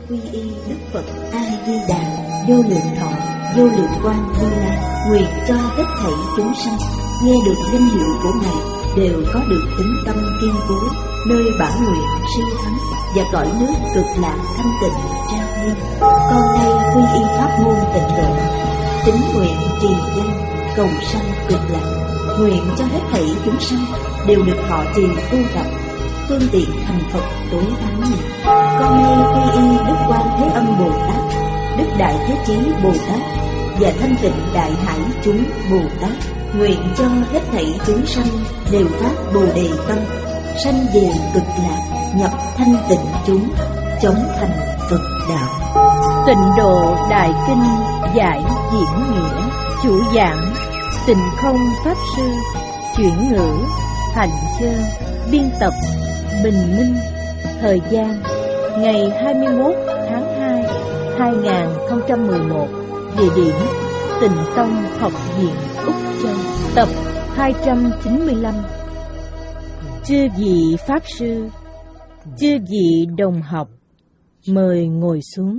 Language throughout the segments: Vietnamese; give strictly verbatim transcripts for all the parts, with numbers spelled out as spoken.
quy y Đức Phật A Di Đà, vô lượng thọ, vô lượng quang Như Lai, nguyện cho hết thảy chúng sanh nghe được danh hiệu của Ngài đều có được tính tâm kiên cố, nơi bản nguyện siêu thắng và cõi nước cực lạc thanh tịnh trang nghiêm. Con nay quy y pháp môn tịnh độ, tín nguyện trì danh cầu sanh cực lạc, nguyện cho hết thảy chúng sanh đều được thọ trì tu tập, phương tiện thành Phật tối thắng nhất. Con nay quy y Đức Quan Thế Âm Bồ Tát, Đức Đại Thế Chí Bồ Tát và Thanh Tịnh Đại Hải chúng Bồ Tát, nguyện cho hết thảy chúng sanh đều phát Bồ Đề tâm, sanh về cực lạc, nhập thanh tịnh chúng, chống thành Phật đạo. Tịnh Độ Đại Kinh giải diễn nghĩa, chủ giảng Tịnh Không Pháp Sư, chuyển ngữ Hạnh Chương, biên tập Bình Minh. Thời gian ngày hai mươi mốt tháng hai hai nghìn không trăm mười một. Địa điểm Tịnh Tông Học viện Úc Châu. Tập hai trăm chín mươi lăm. Chư vị Pháp Sư, chư vị đồng học, mời ngồi xuống.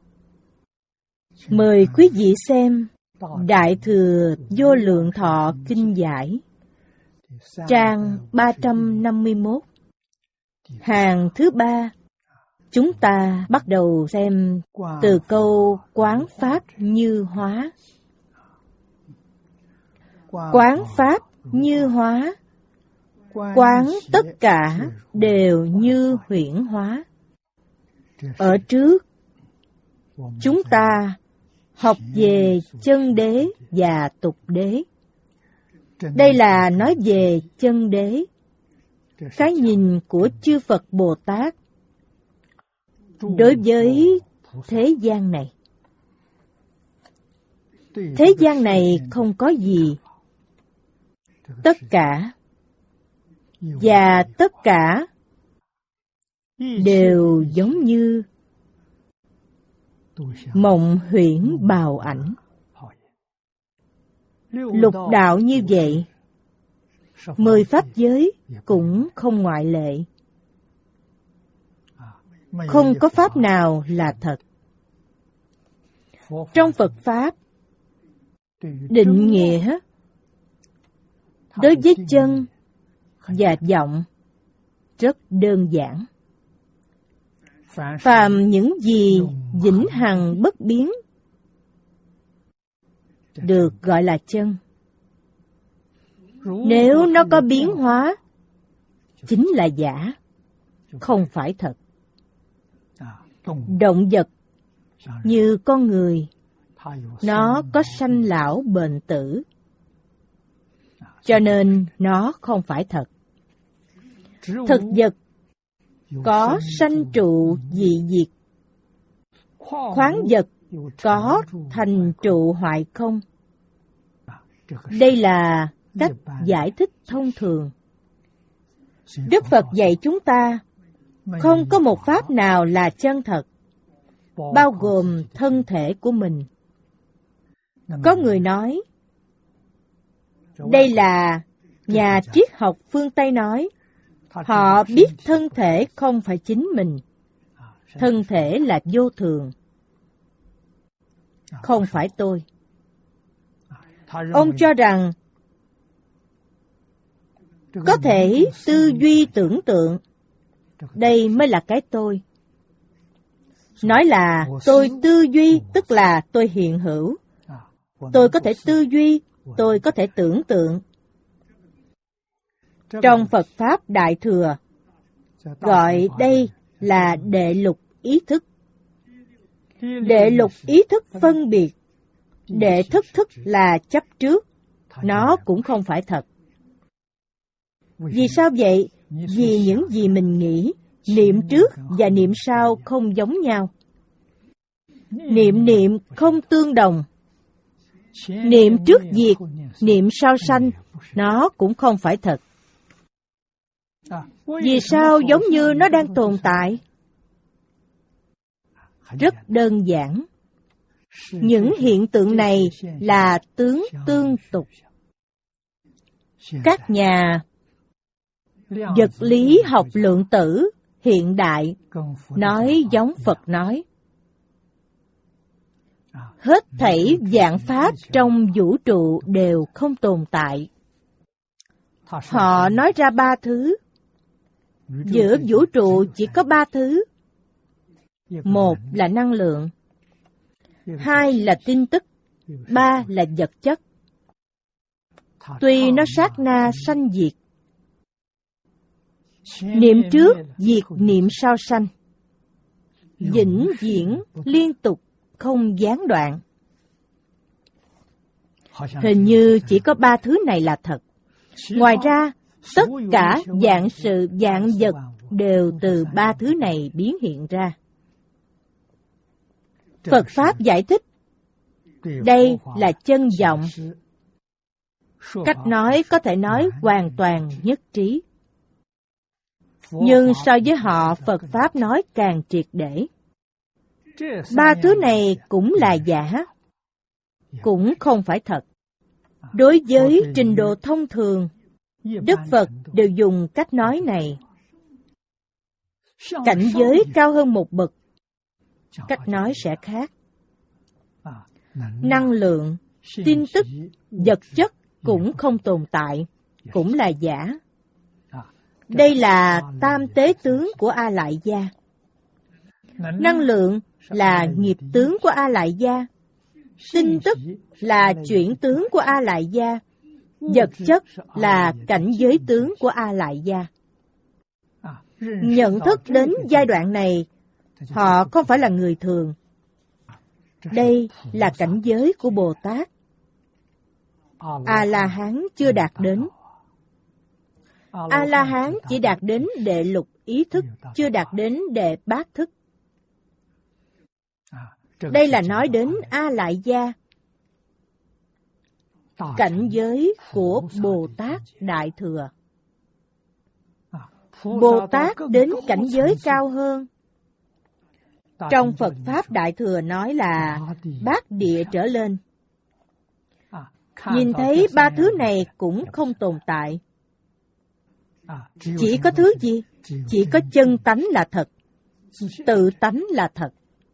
Mời quý vị xem Đại Thừa Vô Lượng Thọ Kinh Giải, trang ba trăm năm mươi mốt, hàng thứ ba. Chúng ta bắt đầu xem từ câu quán pháp như hóa. Quán pháp như hóa, quán tất cả đều như huyễn hóa. Ở trước, chúng ta học về chân đế và tục đế. Đây là nói về chân đế, cái nhìn của chư Phật Bồ Tát đối với thế gian này. Thế gian này không có gì, tất cả và tất cả đều giống như mộng huyễn bào ảnh. Lục đạo như vậy, mười pháp giới cũng không ngoại lệ. Không có pháp nào là thật. Trong Phật Pháp, định nghĩa đối với chân và vọng rất đơn giản. Phàm những gì vĩnh hằng bất biến được gọi là chân. Nếu nó có biến hóa, chính là giả, không phải thật. Động vật như con người, nó có sanh lão bệnh tử, cho nên nó không phải thật. Thực vật có sanh trụ dị diệt, khoáng vật có thành trụ hoại không. Đây là cách giải thích thông thường. Đức Phật dạy chúng ta không có một pháp nào là chân thật, bao gồm thân thể của mình. Có người nói, đây là nhà triết học phương Tây nói, họ biết thân thể không phải chính mình, thân thể là vô thường. Không phải tôi. Ông cho rằng có thể tư duy tưởng tượng, đây mới là cái tôi. Nói là tôi tư duy tức là tôi hiện hữu. Tôi có thể tư duy, tôi có thể tưởng tượng. Trong Phật Pháp Đại Thừa, gọi đây là đệ lục ý thức. Đệ lục ý thức phân biệt. Đệ thất thức là chấp trước, nó cũng không phải thật. Vì sao vậy? Vì những gì mình nghĩ, niệm trước và niệm sau không giống nhau. Niệm niệm không tương đồng. Niệm trước diệt, niệm sau sanh, nó cũng không phải thật. Vì sao giống như nó đang tồn tại? Rất đơn giản. Những hiện tượng này là tướng tương tục. Các nhà vật lý học lượng tử hiện đại nói giống Phật nói, Hết thảy vạn pháp trong vũ trụ đều không tồn tại. Họ nói ra ba thứ. Giữa vũ trụ chỉ có ba thứ. Một là năng lượng, hai là tin tức, ba là vật chất. Tuy nó sát na sanh diệt, niệm trước diệt niệm sau sanh, vĩnh viễn liên tục không gián đoạn. Hình như chỉ có ba thứ này là thật. Ngoài ra, tất cả vạn sự vạn vật đều từ ba thứ này biến hiện ra. Phật Pháp giải thích, đây là chân vọng. Cách nói có thể nói hoàn toàn nhất trí. Nhưng so với họ, Phật Pháp nói càng triệt để. Ba thứ này cũng là giả, cũng không phải thật. Đối với trình độ thông thường, Đức Phật đều dùng cách nói này. Cảnh giới cao hơn một bậc, cách nói sẽ khác. Năng lượng, tin tức, vật chất cũng không tồn tại, cũng là giả. Đây là tam tế tướng của A Lại Gia. Năng lượng là nghiệp tướng của A Lại Gia. Tin tức là chuyển tướng của A Lại Gia. Vật chất là cảnh giới tướng của A Lại Gia. Nhận thức đến giai đoạn này, họ không phải là người thường. Đây là cảnh giới của Bồ Tát. A-la-hán chưa đạt đến. A-la-hán chỉ đạt đến đệ lục ý thức, chưa đạt đến đệ bát thức. Đây là nói đến A Lại Gia, cảnh giới của Bồ Tát Đại Thừa. Bồ Tát đến cảnh giới cao hơn. Trong Phật Pháp Đại Thừa nói là bát địa trở lên. Nhìn thấy ba thứ này cũng không tồn tại. Chỉ có thứ gì? Chỉ có chân tánh là thật. Tự tánh là thật.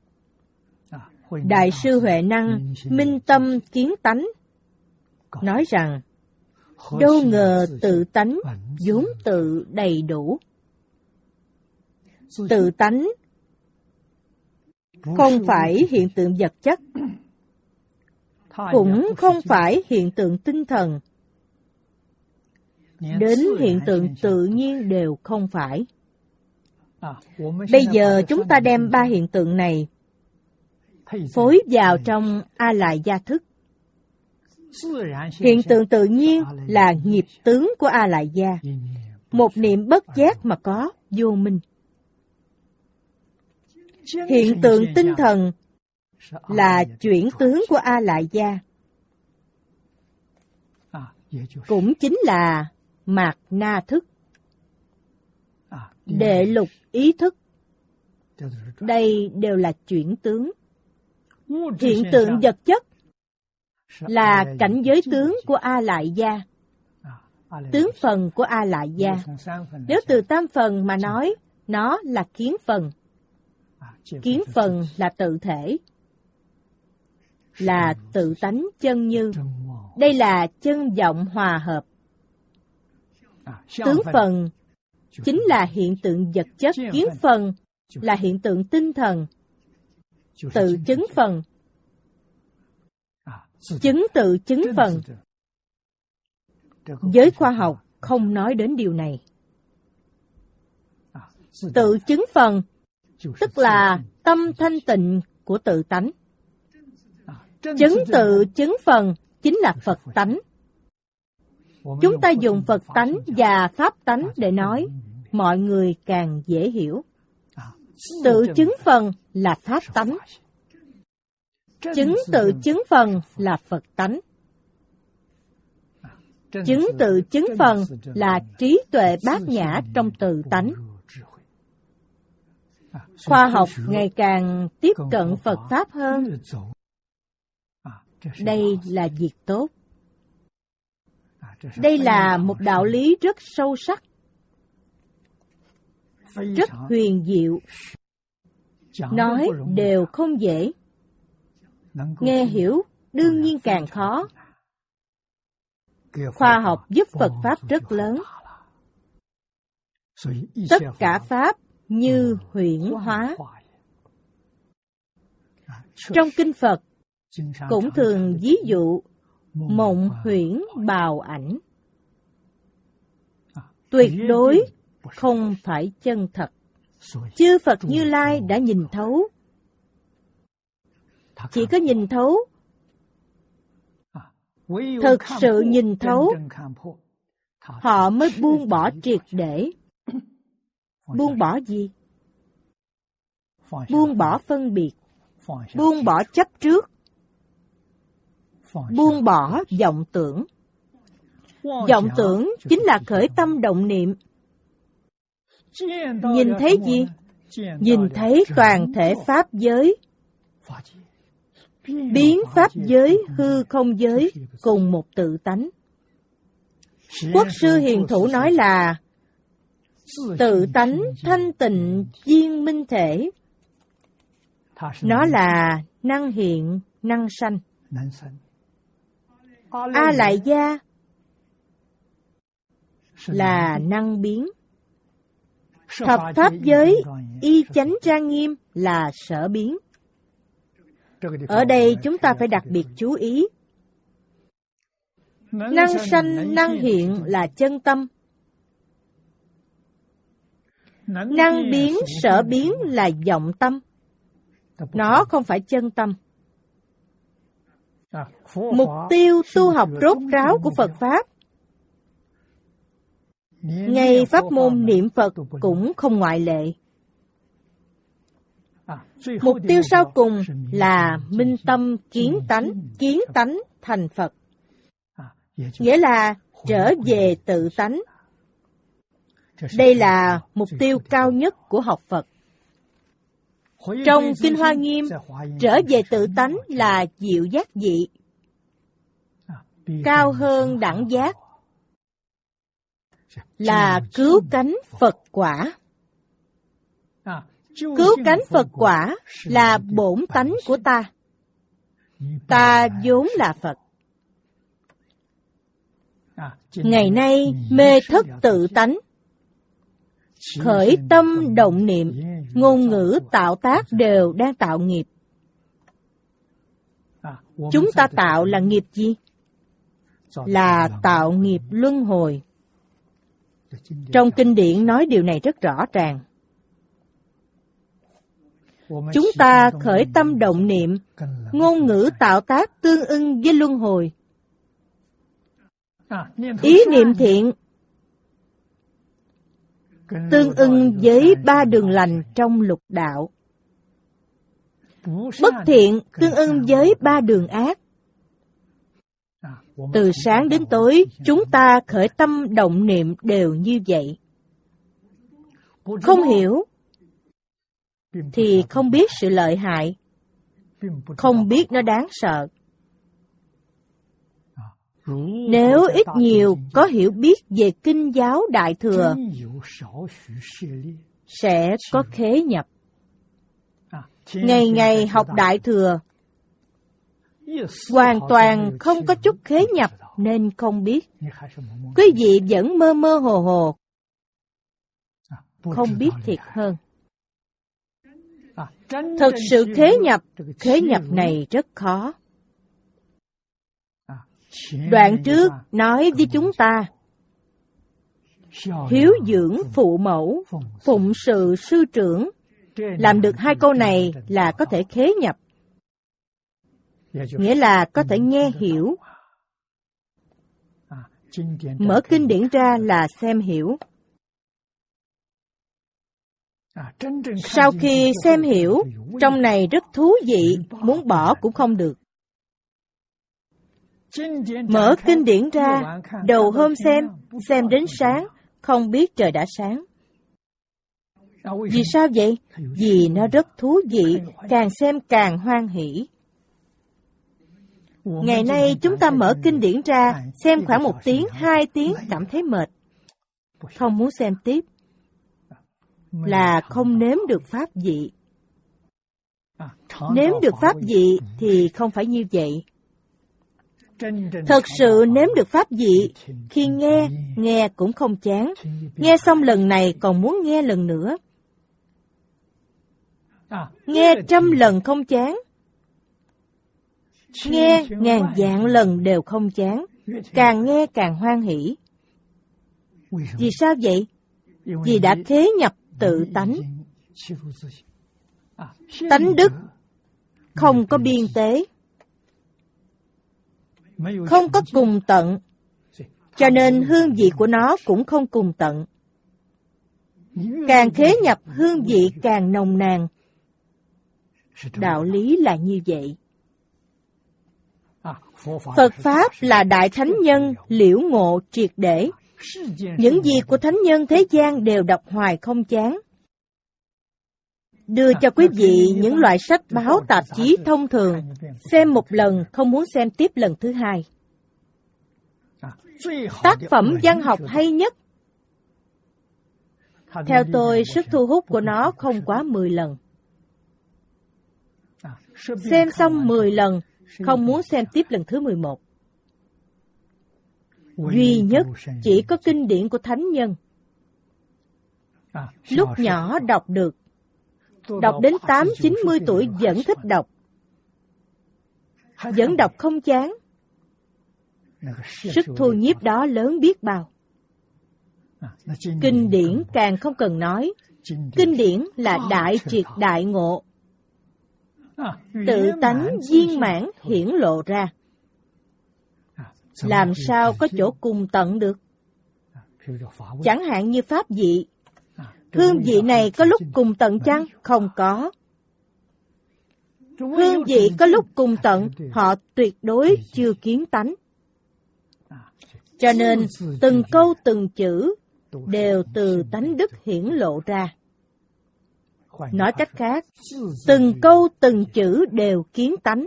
Đại sư Huệ Năng minh tâm kiến tánh nói rằng, đâu ngờ tự tánh vốn tự đầy đủ. Tự tánh không phải hiện tượng vật chất, cũng không phải hiện tượng tinh thần, đến hiện tượng tự nhiên đều không phải. Bây giờ chúng ta đem ba hiện tượng này phối vào trong A Lại Gia thức. Hiện tượng tự nhiên là nghiệp tướng của A Lại Gia, một niệm bất giác mà có, vô minh. Hiện tượng tinh thần là chuyển tướng của A Lại Gia, cũng chính là mạt na thức, đệ lục ý thức. Đây đều là chuyển tướng. Hiện tượng vật chất là cảnh giới tướng của A Lại Gia, tướng phần của A Lại Gia. Nếu từ tam phần mà nói, nó là kiến phần. Kiến phần là tự thể, là tự tánh chân như. Đây là chân vọng hòa hợp. Tướng phần chính là hiện tượng vật chất, kiến phần là hiện tượng tinh thần, tự chứng phần, chứng tự chứng phần. Giới khoa học không nói đến điều này. Tự chứng phần tức là tâm thanh tịnh của tự tánh. Chứng tự chứng phần chính là Phật tánh. Chúng ta dùng Phật tánh và Pháp tánh để nói, mọi người càng dễ hiểu. Tự chứng phần là Pháp tánh. Chứng tự chứng phần là Phật tánh. Chứng tự chứng phần là trí tuệ bát nhã trong tự tánh. Khoa học ngày càng tiếp cận Phật Pháp hơn. Đây là việc tốt. Đây là một đạo lý rất sâu sắc, rất huyền diệu. Nói đều không dễ, Nghe hiểu đương nhiên càng khó. Khoa học giúp Phật Pháp rất lớn. Tất cả Pháp như huyễn hóa. Trong Kinh Phật cũng thường ví dụ mộng huyễn bào ảnh. Tuyệt đối không phải chân thật. Chư Phật Như Lai đã nhìn thấu. Chỉ có nhìn thấu, thực sự nhìn thấu, họ mới buông bỏ triệt để. Buông bỏ gì? Buông bỏ phân biệt, buông bỏ chấp trước, buông bỏ vọng tưởng. Vọng tưởng chính là khởi tâm động niệm. Nhìn thấy gì? Nhìn thấy toàn thể Pháp giới, biến Pháp giới, hư không giới cùng một tự tánh. Quốc sư Hiền Thủ nói là tự tánh thanh tịnh viên minh thể. Nó là năng hiện, năng sanh. A Lại Gia là năng biến. Thập Pháp giới y chánh trang nghiêm là sở biến. Ở đây chúng ta phải đặc biệt chú ý. Năng sanh, năng hiện là chân tâm. Năng biến, sở biến là vọng tâm. Nó không phải chân tâm. Mục tiêu tu học rốt ráo của Phật Pháp, ngay pháp môn niệm Phật cũng không ngoại lệ. Mục tiêu sau cùng là minh tâm kiến tánh, kiến tánh thành Phật. Nghĩa là trở về tự tánh. Đây là mục tiêu cao nhất của học Phật. Trong Kinh Hoa Nghiêm, trở về tự tánh là diệu giác dị, cao hơn đẳng giác, là cứu cánh Phật quả. Cứu cánh Phật quả là bổn tánh của ta. Ta vốn là Phật. Ngày nay mê thất tự tánh, khởi tâm động niệm, ngôn ngữ tạo tác đều đang tạo nghiệp. Chúng ta tạo là nghiệp gì? Là tạo nghiệp luân hồi. Trong kinh điển nói điều này rất rõ ràng. Chúng ta khởi tâm động niệm, ngôn ngữ tạo tác tương ưng với luân hồi. Ý niệm thiện tương ưng với ba đường lành trong lục đạo. Bất thiện tương ưng với ba đường ác. Từ sáng đến tối, chúng ta khởi tâm động niệm đều như vậy. Không hiểu thì không biết sự lợi hại, không biết nó đáng sợ. Nếu ít nhiều có hiểu biết về kinh giáo Đại Thừa, sẽ có khế nhập. Ngày ngày học Đại Thừa, hoàn toàn không có chút khế nhập nên không biết. Quý vị vẫn mơ mơ hồ hồ, không biết thiệt hơn. Thật sự khế nhập, khế nhập này rất khó. Đoạn trước nói với chúng ta, hiếu dưỡng phụ mẫu, phụng sự sư trưởng. Làm được hai câu này là có thể khế nhập. Nghĩa là có thể nghe hiểu. Mở kinh điển ra là xem hiểu. Sau khi xem hiểu, trong này rất thú vị, muốn bỏ cũng không được. Mở kinh điển ra, đầu hôm xem, xem đến sáng, không biết trời đã sáng. Vì sao vậy? Vì nó rất thú vị, càng xem càng hoan hỷ. Ngày nay chúng ta mở kinh điển ra, xem khoảng một tiếng, hai tiếng, cảm thấy mệt. Không muốn xem tiếp. Là không nếm được pháp vị. Nếm được pháp vị thì không phải như vậy. Thật sự nếm được pháp vị, khi nghe, nghe cũng không chán. Nghe xong lần này còn muốn nghe lần nữa. Nghe trăm lần không chán. Nghe ngàn vạn lần đều không chán. Càng nghe càng hoan hỷ. Vì sao vậy? Vì đã khế nhập tự tánh. Tánh đức không có biên tế, không có cùng tận, cho nên hương vị của nó cũng không cùng tận. Càng khế nhập hương vị càng nồng nàn. Đạo lý là như vậy. Phật Pháp là đại thánh nhân liễu ngộ triệt để. Những gì của thánh nhân thế gian đều đọc hoài không chán. Đưa cho quý vị những loại sách báo tạp chí thông thường, xem một lần không muốn xem tiếp lần thứ hai. Tác phẩm văn học hay nhất, theo tôi sức thu hút của nó không quá mười lần. Xem xong mười lần, không muốn xem tiếp lần thứ mười một. Duy nhất chỉ có kinh điển của thánh nhân. Lúc nhỏ đọc được, đọc đến tám chín mươi tuổi vẫn thích đọc. Vẫn đọc không chán. Sức thu nhiếp đó lớn biết bao. Kinh điển càng không cần nói. Kinh điển là đại triệt đại ngộ. Tự tánh viên mãn hiển lộ ra. Làm sao có chỗ cùng tận được? Chẳng hạn như pháp vị. Hương vị này có lúc cùng tận chăng? Không có. Hương vị có lúc cùng tận, họ tuyệt đối chưa kiến tánh. Cho nên, từng câu từng chữ đều từ tánh đức hiển lộ ra. Nói cách khác, từng câu từng chữ đều kiến tánh.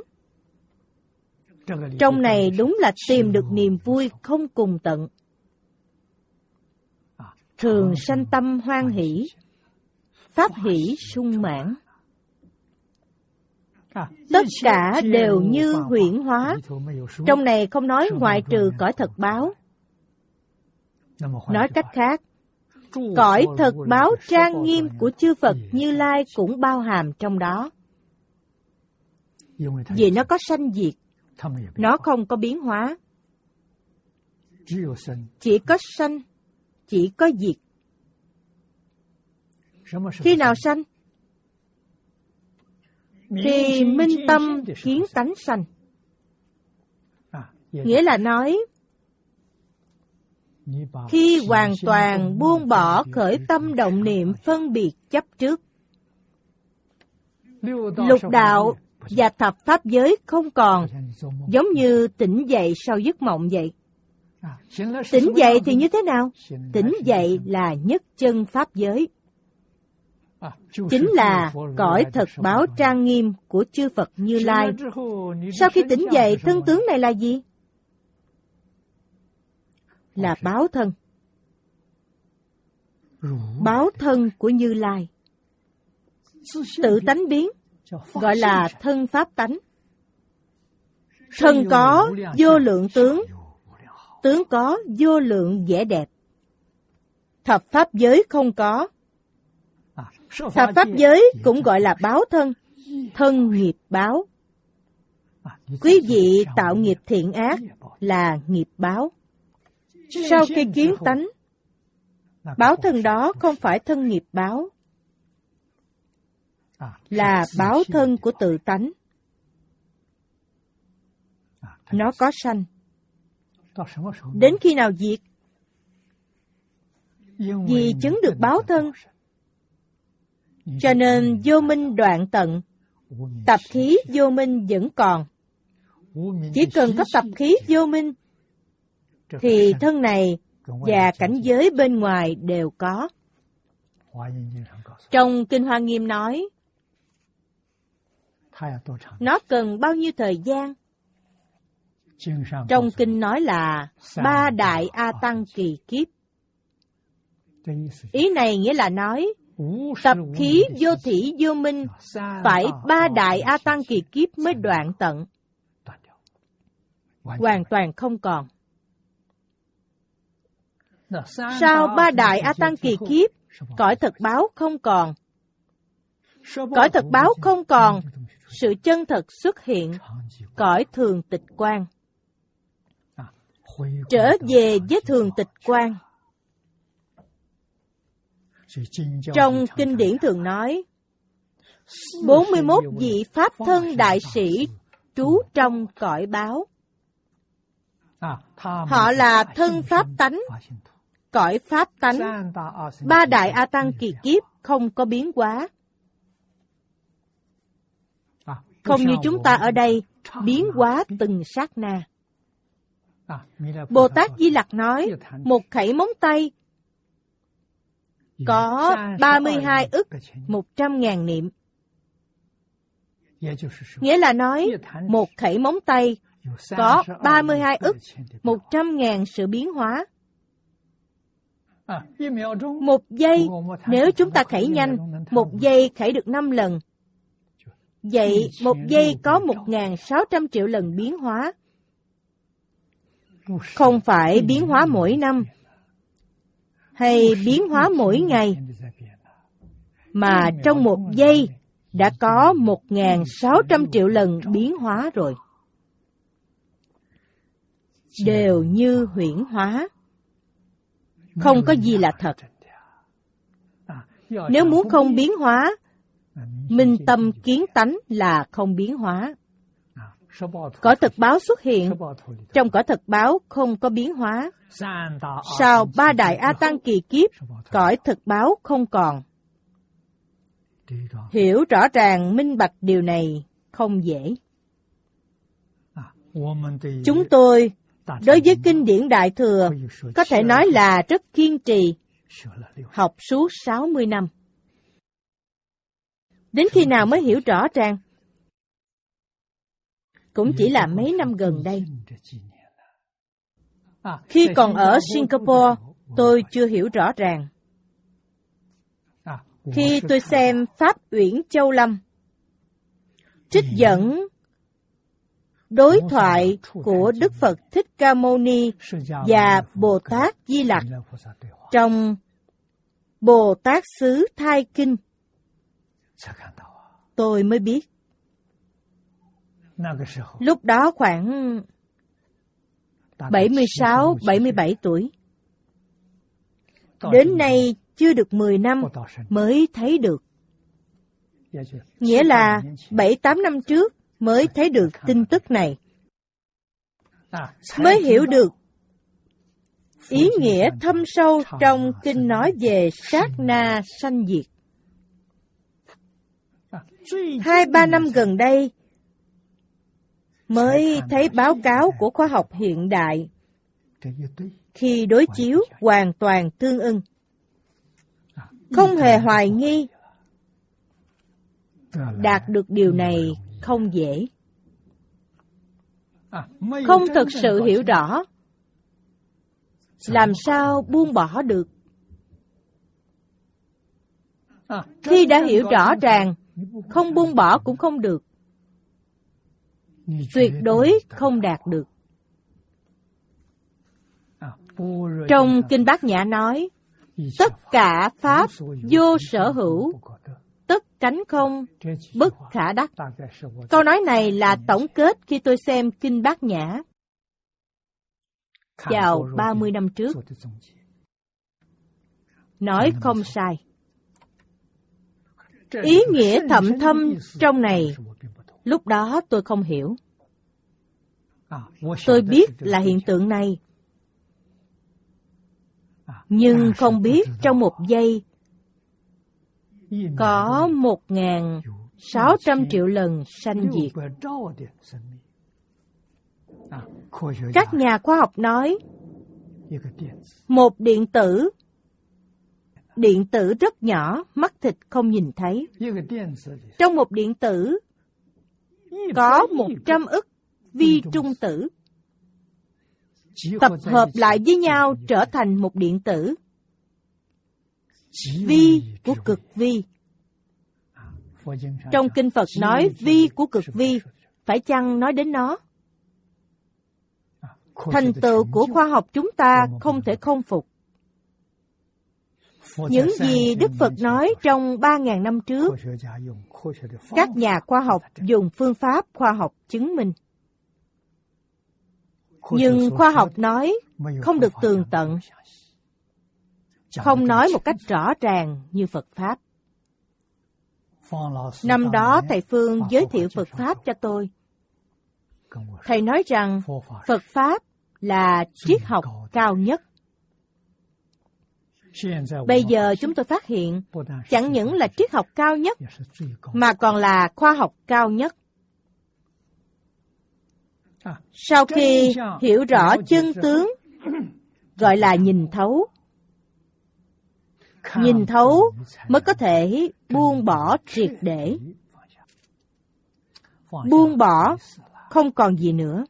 Trong này đúng là tìm được niềm vui không cùng tận. Thường sanh tâm hoan hỷ, pháp hỷ sung mãn. Tất cả đều như huyễn hóa. Trong này không nói ngoại trừ cõi thật báo. Nói cách khác, cõi thật báo trang nghiêm của chư Phật Như Lai cũng bao hàm trong đó. Vì nó có sanh diệt, nó không có biến hóa. Chỉ có sanh, chỉ có diệt. Khi nào sanh? Khi minh tâm kiến tánh sanh. Nghĩa là nói, khi hoàn toàn buông bỏ khởi tâm động niệm phân biệt chấp trước, lục đạo và thập pháp giới không còn, giống như tỉnh dậy sau giấc mộng vậy. Tỉnh dậy thì như thế nào? Tỉnh dậy là nhất chân pháp giới. Chính là cõi thật báo trang nghiêm của chư Phật Như Lai. Sau khi tỉnh dậy, thân tướng này là gì? Là báo thân. Báo thân của Như Lai. Tự tánh biến, gọi là thân pháp tánh. Thân có vô lượng tướng, tướng có vô lượng vẻ đẹp. Thập pháp giới không có. Thập pháp giới cũng gọi là báo thân, thân nghiệp báo. Quý vị tạo nghiệp thiện ác là nghiệp báo. Sau khi kiến tánh, báo thân đó không phải thân nghiệp báo, là báo thân của tự tánh. Nó có sanh. Đến khi nào diệt? Vì chứng được báo thân, cho nên vô minh đoạn tận, tập khí vô minh vẫn còn. Chỉ cần có tập khí vô minh, thì thân này và cảnh giới bên ngoài đều có. Trong Kinh Hoa Nghiêm nói, nó cần bao nhiêu thời gian? Trong Kinh nói là ba đại A Tăng kỳ kiếp. Ý này nghĩa là nói, Tập khí vô thỉ vô minh phải ba đại A Tăng kỳ kiếp mới đoạn tận, hoàn toàn không còn. Sau ba đại A Tăng kỳ kiếp, cõi thực báo không còn. Cõi thực báo không còn, sự chân thật xuất hiện, cõi thường tịch quang. Trở về với thường tịch quang. Trong kinh điển thường nói, bốn mươi mốt vị Pháp thân đại sĩ trú trong cõi báo. Họ là thân Pháp tánh, cõi Pháp tánh. Ba đại A Tăng kỳ kiếp không có biến hóa. Không như chúng ta ở đây, biến hóa từng sát na. Bồ Tát Di Lặc nói, một khẩy móng tay có ba mươi hai ức một trăm ngàn niệm. Nghĩa là nói, một khẩy móng tay có ba mươi hai ức một trăm ngàn sự biến hóa. Một giây, nếu chúng ta khẩy nhanh, một giây khẩy được năm lần. Vậy, một giây có một nghìn sáu trăm triệu lần biến hóa. Không phải biến hóa mỗi năm, hay biến hóa mỗi ngày, mà trong một giây đã có một nghìn sáu trăm triệu lần biến hóa rồi. Đều như huyễn hóa, không có gì là thật. Nếu muốn không biến hóa, minh tâm kiến tánh là không biến hóa. Cõi thực báo xuất hiện, trong cõi thực báo không có biến hóa. Sau ba đại A Tăng kỳ kiếp, cõi thực báo không còn. Hiểu rõ ràng minh bạch điều này không dễ. Chúng tôi, đối với kinh điển Đại Thừa, có thể nói là rất kiên trì, học suốt sáu mươi năm. Đến khi nào mới hiểu rõ ràng? Cũng chỉ là mấy năm gần đây. Khi còn ở Singapore, tôi chưa hiểu rõ ràng. Khi tôi xem Pháp Uyển Châu Lâm, trích dẫn đối thoại của Đức Phật Thích Ca Mâu Ni và Bồ Tát Di Lặc trong Bồ Tát Xứ Thai Kinh, tôi mới biết. Lúc đó khoảng bảy mươi sáu bảy mươi bảy tuổi. Đến nay chưa được mười năm mới thấy được. Nghĩa là bảy tám năm trước mới thấy được tin tức này. Mới hiểu được ý nghĩa thâm sâu trong kinh nói về sát na sanh diệt. Hai ba năm gần đây mới thấy báo cáo của khoa học hiện đại. Khi đối chiếu hoàn toàn tương ưng. Không hề hoài nghi. Đạt được điều này không dễ. Không thực sự hiểu rõ, làm sao buông bỏ được? Khi đã hiểu rõ ràng, không buông bỏ cũng không được. Tuyệt đối không đạt được. Trong Kinh Bát Nhã nói, tất cả Pháp vô sở hữu, tất cánh không, bất khả đắc. Câu nói này là tổng kết khi tôi xem Kinh Bát Nhã vào ba mươi năm trước. Nói không sai. Ý nghĩa thậm thâm trong này, lúc đó tôi không hiểu. Tôi biết là hiện tượng này, nhưng không biết trong một giây có một nghìn sáu trăm triệu lần sanh diệt. Các nhà khoa học nói, một điện tử, điện tử rất nhỏ, mắt thịt không nhìn thấy. Trong một điện tử có một trăm ức vi trung tử. Tập hợp lại với nhau trở thành một điện tử. vi của cực vi. Trong Kinh Phật nói vi của cực vi, phải chăng nói đến nó? Thành tựu của khoa học chúng ta không thể không phục. Những gì Đức Phật nói trong ba ngàn năm trước, các nhà khoa học dùng phương pháp khoa học chứng minh. Nhưng khoa học nói không được tường tận, không nói một cách rõ ràng như Phật Pháp. Năm đó Thầy Phương giới thiệu Phật Pháp cho tôi. Thầy nói rằng Phật Pháp là triết học cao nhất. Bây giờ chúng tôi phát hiện chẳng những là triết học cao nhất, mà còn là khoa học cao nhất. Sau khi hiểu rõ chân tướng, gọi là nhìn thấu. Nhìn thấu mới có thể buông bỏ triệt để. Buông bỏ không còn gì nữa.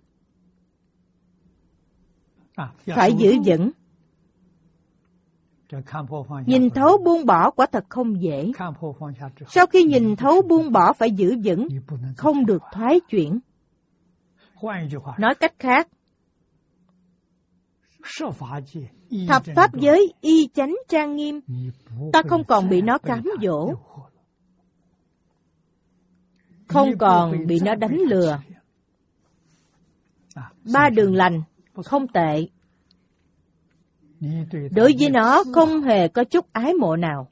Phải giữ vững. Nhìn thấu buông bỏ quả thật không dễ. Sau khi nhìn thấu buông bỏ phải giữ vững, không được thoái chuyển. Nói cách khác, thập pháp giới y chánh trang nghiêm, ta không còn bị nó cám dỗ, không còn bị nó đánh lừa. Ba đường lành không tệ. Đối với nó không hề có chút ái mộ nào.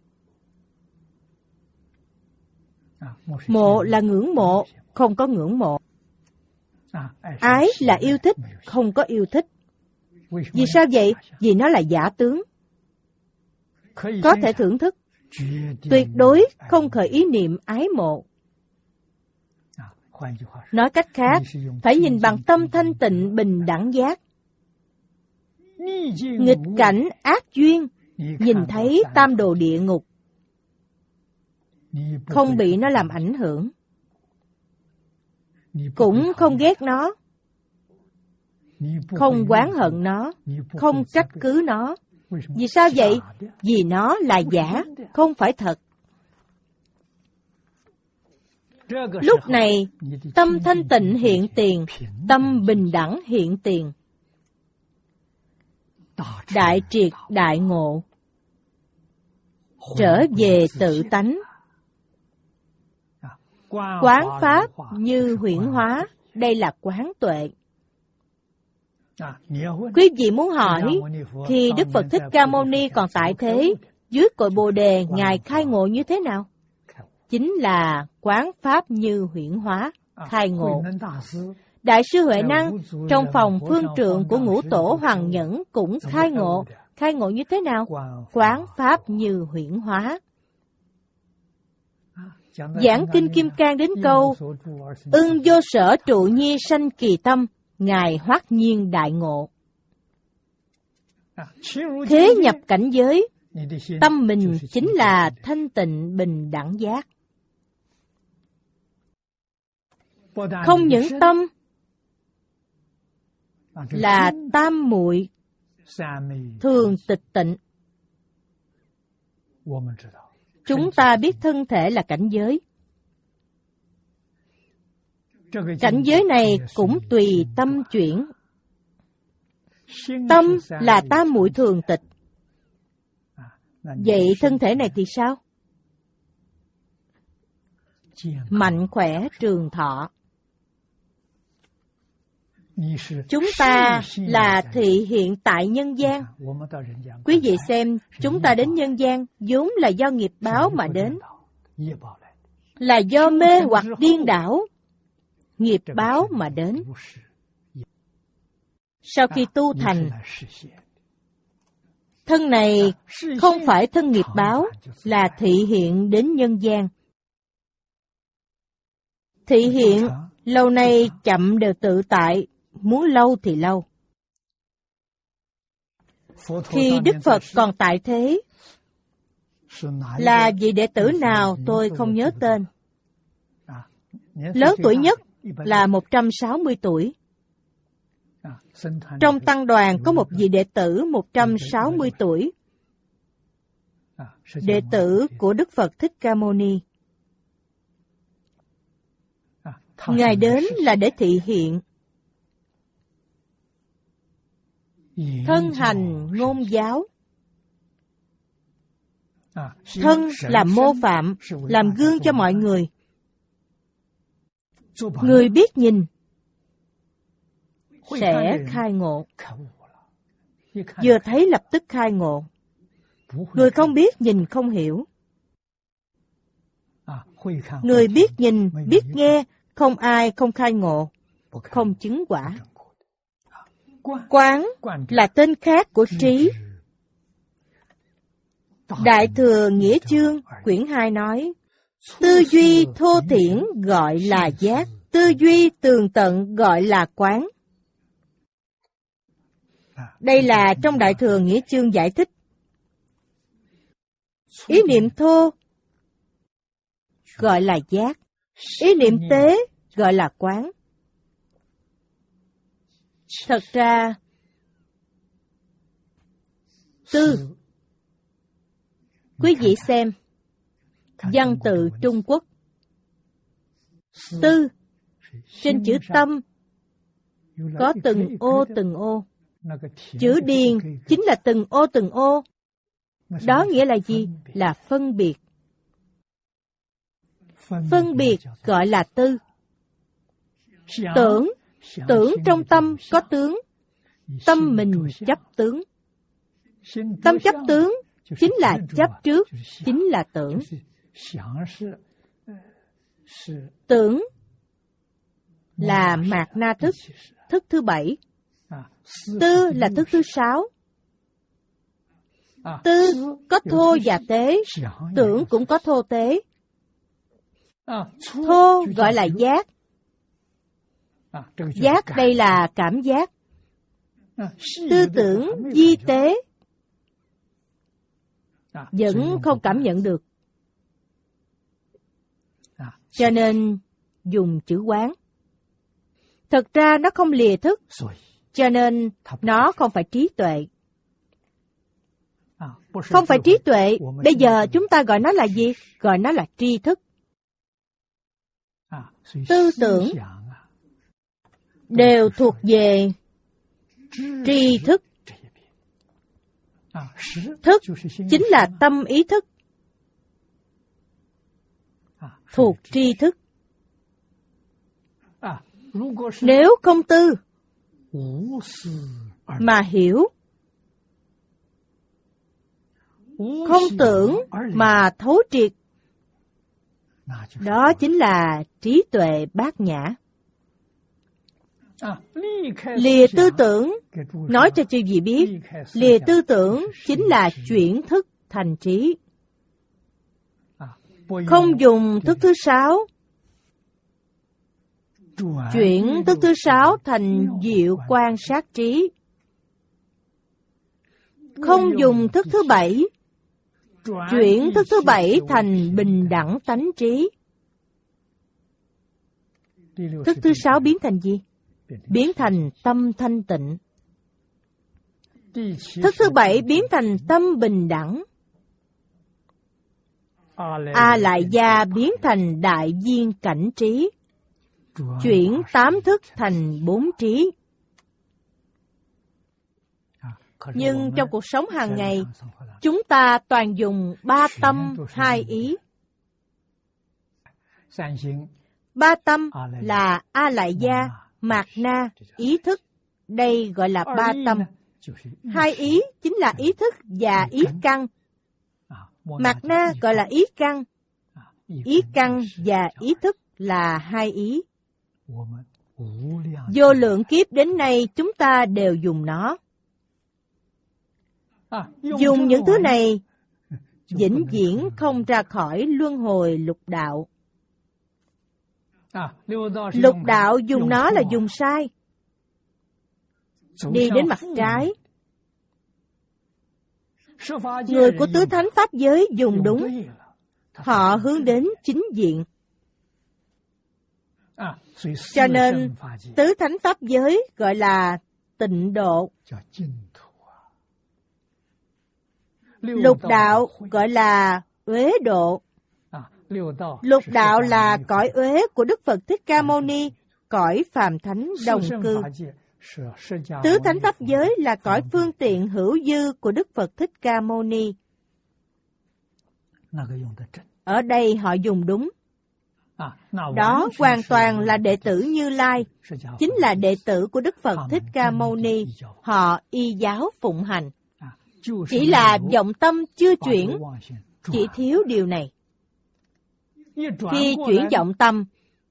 Mộ là ngưỡng mộ, không có ngưỡng mộ. Ái là yêu thích, không có yêu thích. Vì sao vậy? Vì nó là giả tướng. Có thể thưởng thức, tuyệt đối không khởi ý niệm ái mộ. Nói cách khác, phải nhìn bằng tâm thanh tịnh bình đẳng giác. Nghịch cảnh ác duyên, nhìn thấy tam đồ địa ngục, không bị nó làm ảnh hưởng, cũng không ghét nó, không oán hận nó, không trách cứ nó. Vì sao vậy? Vì nó là giả, không phải thật. Lúc này, tâm thanh tịnh hiện tiền, tâm bình đẳng hiện tiền. Đại triệt đại ngộ, trở về tự tánh. Quán pháp như huyễn hóa, đây là quán tuệ. Quý vị muốn hỏi, khi Đức Phật Thích Ca Mâu Ni còn tại thế, dưới cội Bồ Đề, Ngài khai ngộ như thế nào? Chính là quán pháp như huyễn hóa, khai ngộ. Đại sư Huệ Năng trong phòng phương trượng của Ngũ Tổ Hoàng Nhẫn cũng khai ngộ. Khai ngộ như thế nào? Quán pháp như huyễn hóa. Giảng Kinh Kim Cang đến câu ưng vô sở trụ nhi sanh kỳ tâm, Ngài hoát nhiên đại ngộ. Thế nhập cảnh giới, tâm mình chính là thanh tịnh bình đẳng giác. Không những tâm là tam muội thường tịch tịnh. Chúng ta biết thân thể là cảnh giới. Cảnh giới này cũng tùy tâm chuyển. Tâm là tam muội thường tịch. Vậy thân thể này thì sao? Mạnh khỏe trường thọ. Chúng ta là thị hiện tại nhân gian. Quý vị xem, chúng ta đến nhân gian vốn là do nghiệp báo mà đến, là do mê hoặc điên đảo, nghiệp báo mà đến. Sau khi tu thành, thân này không phải thân nghiệp báo, là thị hiện đến nhân gian. Thị hiện lâu nay chậm đều tự tại, muốn lâu thì lâu. Khi Đức Phật còn tại thế, là vị đệ tử nào tôi không nhớ tên. Lớn tuổi nhất là một trăm sáu mươi tuổi. Trong tăng đoàn có một vị đệ tử một trăm sáu mươi tuổi. đệ tử của Đức Phật Thích Ca Mâu Ni. Ngài đến là để thị hiện thân hành ngôn giáo. Thân là mô phạm, làm gương cho mọi người. Người biết nhìn sẽ khai ngộ. Vừa thấy lập tức khai ngộ. Người không biết nhìn không hiểu. Người biết nhìn, biết nghe, không ai không khai ngộ, không chứng quả. Quán là tên khác của trí. Đại Thừa Nghĩa Chương quyển hai nói, tư duy thô thiển gọi là giác, tư duy tường tận gọi là quán. Đây là trong Đại Thừa Nghĩa Chương giải thích. Ý niệm thô gọi là giác, ý niệm tế gọi là quán. Thật ra, tư, quý vị xem, văn tự Trung Quốc, tư, trên chữ tâm, có từng ô từng ô. Chữ điền chính là từng ô từng ô. Đó nghĩa là gì? Là phân biệt. Phân biệt gọi là tư. Tưởng, tưởng trong tâm có tướng. Tâm mình chấp tướng. Tâm chấp tướng chính là chấp trước, chính là tưởng. Tưởng là mạt na thức, thức thứ bảy. Tư là thức thứ sáu. Tư có thô và tế, tưởng cũng có thô tế. Thô gọi là giác. Giác đây là cảm giác. Tư tưởng di tế vẫn không cảm nhận được. Cho nên dùng chữ quán. Thật ra nó không lìa thức, cho nên nó không phải trí tuệ. Không phải trí tuệ, bây giờ chúng ta gọi nó là gì? Gọi nó là tri thức. Tư tưởng đều thuộc về tri thức. Thức chính là tâm ý thức, thuộc tri thức. Nếu không tư mà hiểu, không tưởng mà thấu triệt, đó chính là trí tuệ bát nhã. Lìa tư tưởng, nói cho chư vị biết, lìa tư tưởng chính là chuyển thức thành trí. Không dùng thức thứ sáu, chuyển thức thứ sáu thành diệu quan sát trí. Không dùng thức thứ bảy, chuyển thức thứ bảy thành bình đẳng tánh trí. Thức thứ sáu biến thành gì? Biến thành tâm thanh tịnh. Thức thứ bảy biến thành tâm bình đẳng. A lại gia biến thành đại viên cảnh trí. Chuyển tám thức thành bốn trí. Nhưng trong cuộc sống hàng ngày, chúng ta toàn dùng ba tâm hai ý. Ba tâm là A lại gia, mạt na, ý thức. Đây gọi là ba tâm. Hai ý chính là ý thức và ý căn. Mạt na gọi là ý căn. Ý căn và ý thức là hai ý. Vô lượng kiếp đến nay chúng ta đều dùng nó. Dùng những thứ này, vĩnh viễn không ra khỏi luân hồi lục đạo. Lục đạo dùng nó là dùng sai. Đi đến mặt trái. Người của tứ thánh pháp giới dùng đúng. Họ hướng đến chính diện. Cho nên, tứ thánh pháp giới gọi là tịnh độ. Lục đạo gọi là uế độ. Lục đạo là cõi uế của Đức Phật Thích Ca Mâu Ni, cõi phàm thánh đồng cư. Tứ thánh pháp giới là cõi phương tiện hữu dư của Đức Phật Thích Ca Mâu Ni. Ở đây họ dùng đúng. Đó hoàn toàn là đệ tử Như Lai, chính là đệ tử của Đức Phật Thích Ca Mâu Ni. Họ y giáo phụng hành. Chỉ là vọng tâm chưa chuyển, chỉ thiếu điều này. Khi chuyển vọng tâm,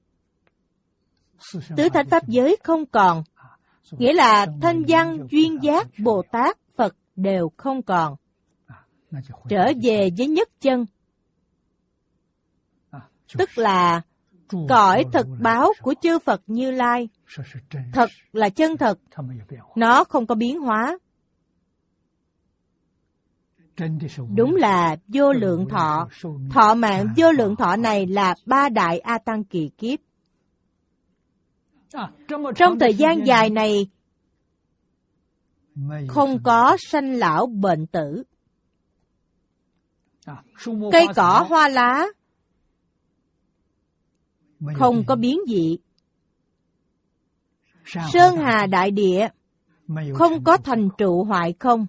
tứ thánh pháp giới không còn, nghĩa là thanh văn, duyên giác, Bồ Tát, Phật đều không còn. Trở về với nhất chân, tức là cõi thực báo của chư Phật Như Lai. Thật là chân thật, nó không có biến hóa. Đúng là vô lượng thọ. Thọ mạng vô lượng thọ này là ba đại A Tăng kỳ kiếp. Trong thời gian dài này, không có sanh lão bệnh tử. Cây cỏ hoa lá không có biến dị. Sơn hà đại địa không có thành trụ hoại không.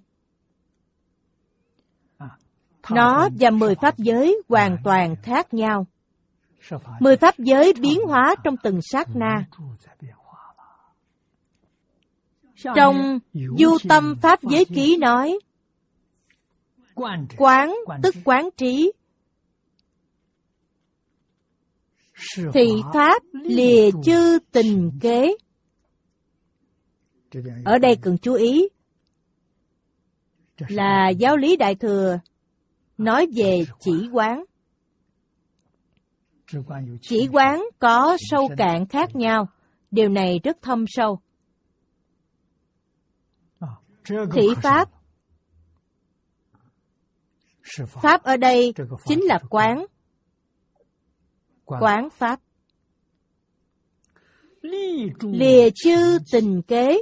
Nó và mười pháp giới hoàn toàn khác nhau. Mười pháp giới biến hóa trong từng sát na. Trong Du Tâm Pháp Giới Ký nói, quán tức quán trí, thị pháp lìa chư tình kế. Ở đây cần chú ý là giáo lý Đại Thừa nói về chỉ quán. Chỉ quán có sâu cạn khác nhau, điều này rất thâm sâu. Thị pháp, pháp ở đây chính là quán, quán pháp. Lìa chư tình kế,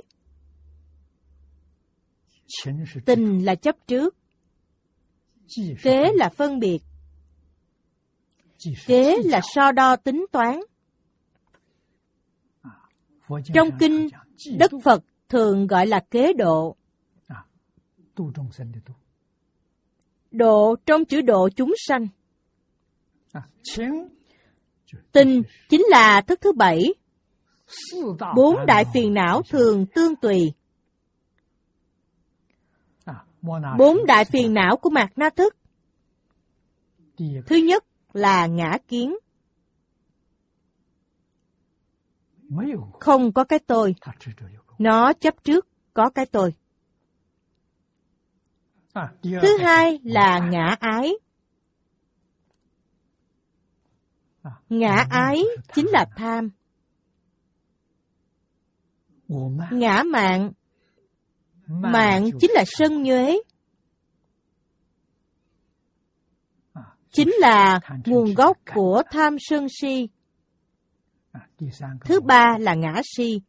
tình là chấp trước, kế là phân biệt, kế là so đo tính toán. Trong kinh, Đức Phật thường gọi là kế độ. Độ trong chữ độ chúng sanh. Tình chính là thức thứ bảy. Bốn đại phiền não thường tương tùy. Bốn đại phiền não của mạt na thức. Thứ nhất là ngã kiến. Không có cái tôi. Nó chấp trước có cái tôi. Thứ hai là ngã ái. Ngã ái chính là tham. Ngã mạn. Mạn chính là sân nhuế. Chính là nguồn gốc của tham sân si. Thứ ba là ngã si.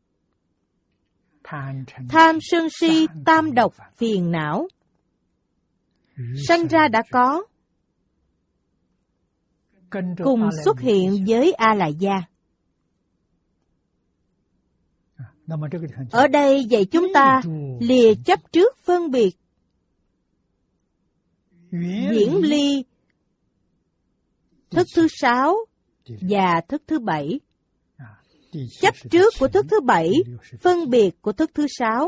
Tham sân si tam độc phiền não. Sanh ra đã có, cùng xuất hiện với A-lại gia. Ở đây dạy chúng ta lìa chấp trước phân biệt, diễn ly thức thứ sáu và thức thứ bảy. Chấp trước của thức thứ bảy, phân biệt của thức thứ sáu.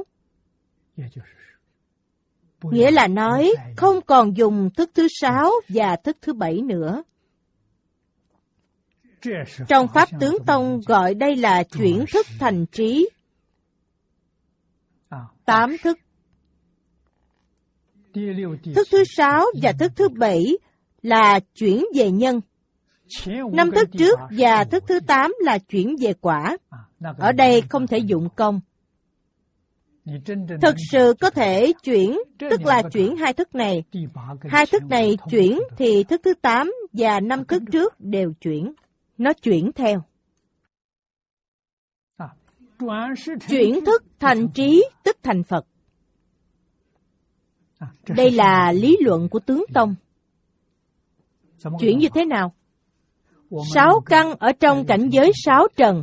Nghĩa là nói không còn dùng thức thứ sáu và thức thứ bảy nữa. Trong Pháp Tướng Tông gọi đây là chuyển thức thành trí. Tám thức. Thức thứ sáu và thức thứ bảy là chuyển về nhân. Năm thức trước và thức thứ tám là chuyển về quả. Ở đây không thể dụng công. Thực sự có thể chuyển, tức là chuyển hai thức này. Hai thức này chuyển thì thức thứ tám và năm thức trước đều chuyển. Nó chuyển theo. Chuyển thức thành trí tức thành Phật. Đây là lý luận của tướng Tông. Chuyển như thế nào? Sáu căn ở trong cảnh giới sáu trần.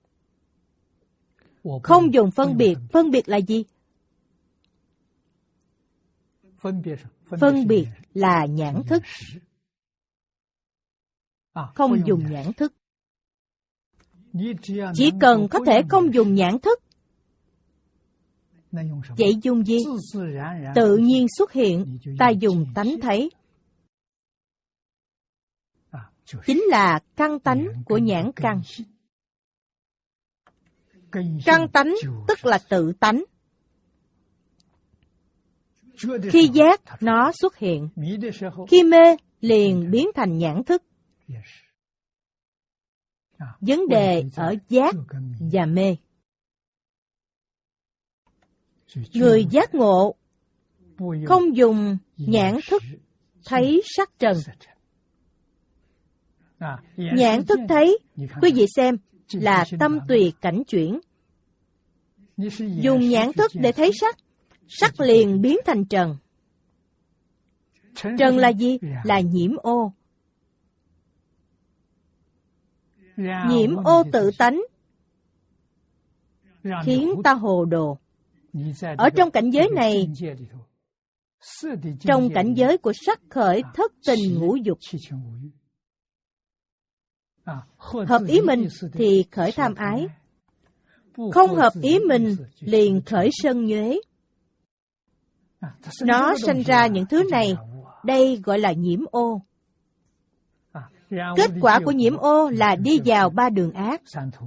Không dùng phân biệt. Phân biệt là gì? Phân biệt là nhãn thức. Không dùng nhãn thức. Chỉ cần có thể không dùng nhãn thức. Vậy dùng gì? Tự nhiên xuất hiện, ta dùng tánh thấy. Chính là căn tánh của nhãn căn. Căn tánh tức là tự tánh. Khi giác, nó xuất hiện. Khi mê, liền biến thành nhãn thức. Vấn đề ở giác và mê. Người giác ngộ không dùng nhãn thức thấy sắc trần. Nhãn thức thấy, quý vị xem, là tâm tùy cảnh chuyển. Dùng nhãn thức để thấy sắc, sắc liền biến thành trần. Trần là gì? Là nhiễm ô. Nhiễm ô tự tánh khiến ta hồ đồ. Ở trong cảnh giới này, trong cảnh giới của sắc khởi thất tình ngũ dục, hợp ý mình thì khởi tham ái, không hợp ý mình liền khởi sân nhuế. Nó sanh ra những thứ này, đây gọi là nhiễm ô. Kết quả của nhiễm ô là đi vào ba đường ác.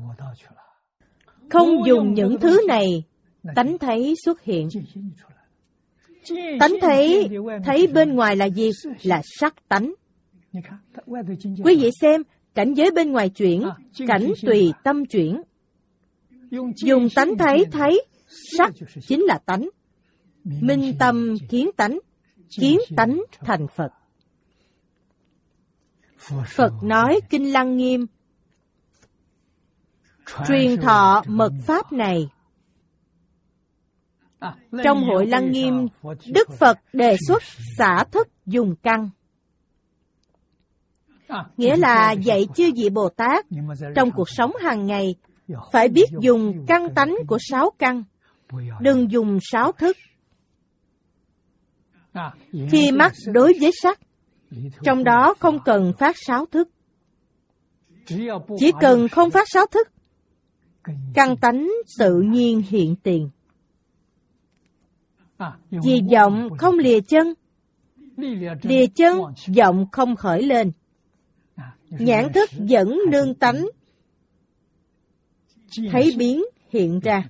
Không dùng những thứ này, tánh thấy xuất hiện. Tánh thấy, thấy bên ngoài là gì? Là sắc tánh. Quý vị xem, cảnh giới bên ngoài chuyển, cảnh tùy tâm chuyển. Dùng tánh thấy thấy, sắc chính là tánh. Minh tâm kiến tánh, kiến tánh thành Phật. Phật nói Kinh Lăng Nghiêm, truyền thọ mật pháp này. Trong hội Lăng Nghiêm, Đức Phật đề xuất xả thức dùng căn. Nghĩa là dạy chư vị Bồ Tát, trong cuộc sống hàng ngày, phải biết dùng căn tánh của sáu căn, đừng dùng sáu thức. Khi mắt đối với sắc, trong đó không cần phát sáu thức. Chỉ cần không phát sáu thức, căn tánh tự nhiên hiện tiền. Vì vọng không lìa chân, lìa chân vọng không khởi lên. Nhãn thức vẫn nương tánh, thấy biến hiện ra.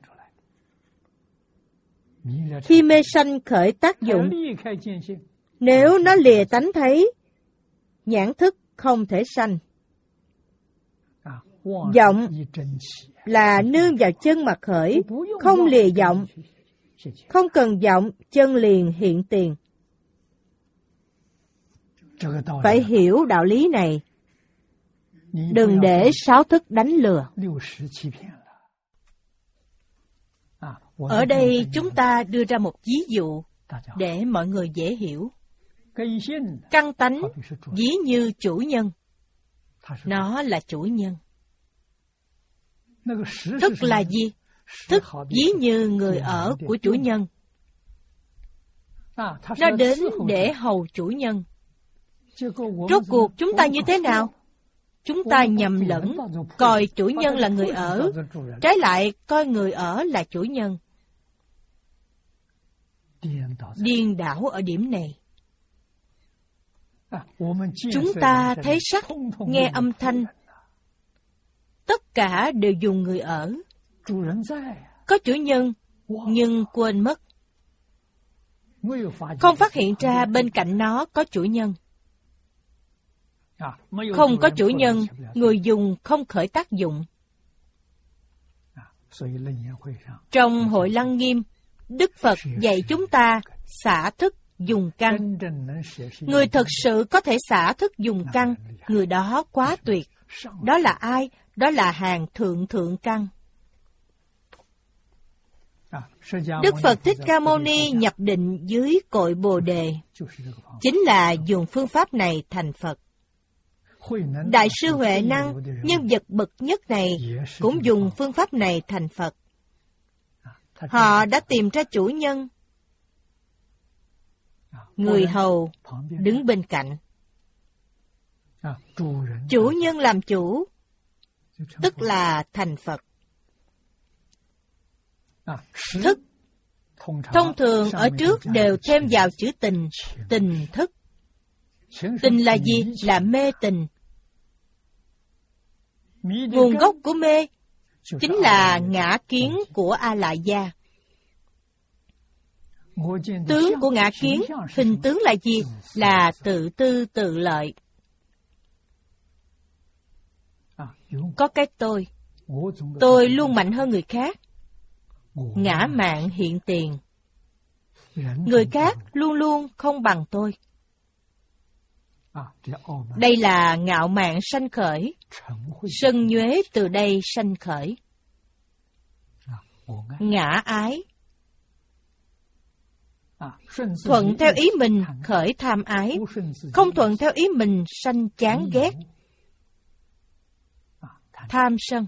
Khi mê sanh khởi tác dụng, nếu nó lìa tánh thấy, nhãn thức không thể sanh. Vọng là nương vào chân mà khởi, không lìa vọng. Không cần vọng, chân liền hiện tiền. Phải hiểu đạo lý này. Đừng để sáu thức đánh lừa. Ở đây chúng ta đưa ra một ví dụ để mọi người dễ hiểu. Căn tánh ví như chủ nhân. Nó là chủ nhân. Thức là gì? Thức ví như người ở của chủ nhân. Nó đến để hầu chủ nhân. Rốt cuộc chúng ta như thế nào? Chúng ta nhầm lẫn, coi chủ nhân là người ở, trái lại coi người ở là chủ nhân. Điên đảo ở điểm này. Chúng ta thấy sắc, nghe âm thanh, tất cả đều dùng người ở. Có chủ nhân, nhưng quên mất. Không phát hiện ra bên cạnh nó có chủ nhân. Không có chủ nhân, người dùng không khởi tác dụng. Trong hội Lăng Nghiêm, Đức Phật dạy chúng ta xả thức dùng căn. Người thật sự có thể xả thức dùng căn, người đó quá tuyệt. Đó là ai? Đó là hàng thượng thượng căn. Đức Phật Thích Ca Mâu Ni nhập định dưới cội Bồ Đề, chính là dùng phương pháp này thành Phật. Đại sư Huệ Năng, nhân vật bậc nhất này, cũng dùng phương pháp này thành Phật. Họ đã tìm ra chủ nhân, người hầu đứng bên cạnh. Chủ nhân làm chủ, tức là thành Phật. Thức, thông thường ở trước đều thêm vào chữ tình, tình thức. Tình là gì? Là mê tình. Nguồn gốc của mê chính là ngã kiến của A Lại Gia. Tướng của ngã kiến, hình tướng là gì? Là tự tư tự lợi. Có cái tôi. Tôi luôn mạnh hơn người khác. Ngã mạn hiện tiền. Người khác luôn luôn không bằng tôi. Đây là ngạo mạn sanh khởi. Sân nhuế từ đây sanh khởi. Ngã ái. Thuận theo ý mình khởi tham ái. Không thuận theo ý mình sanh chán ghét. Tham sân.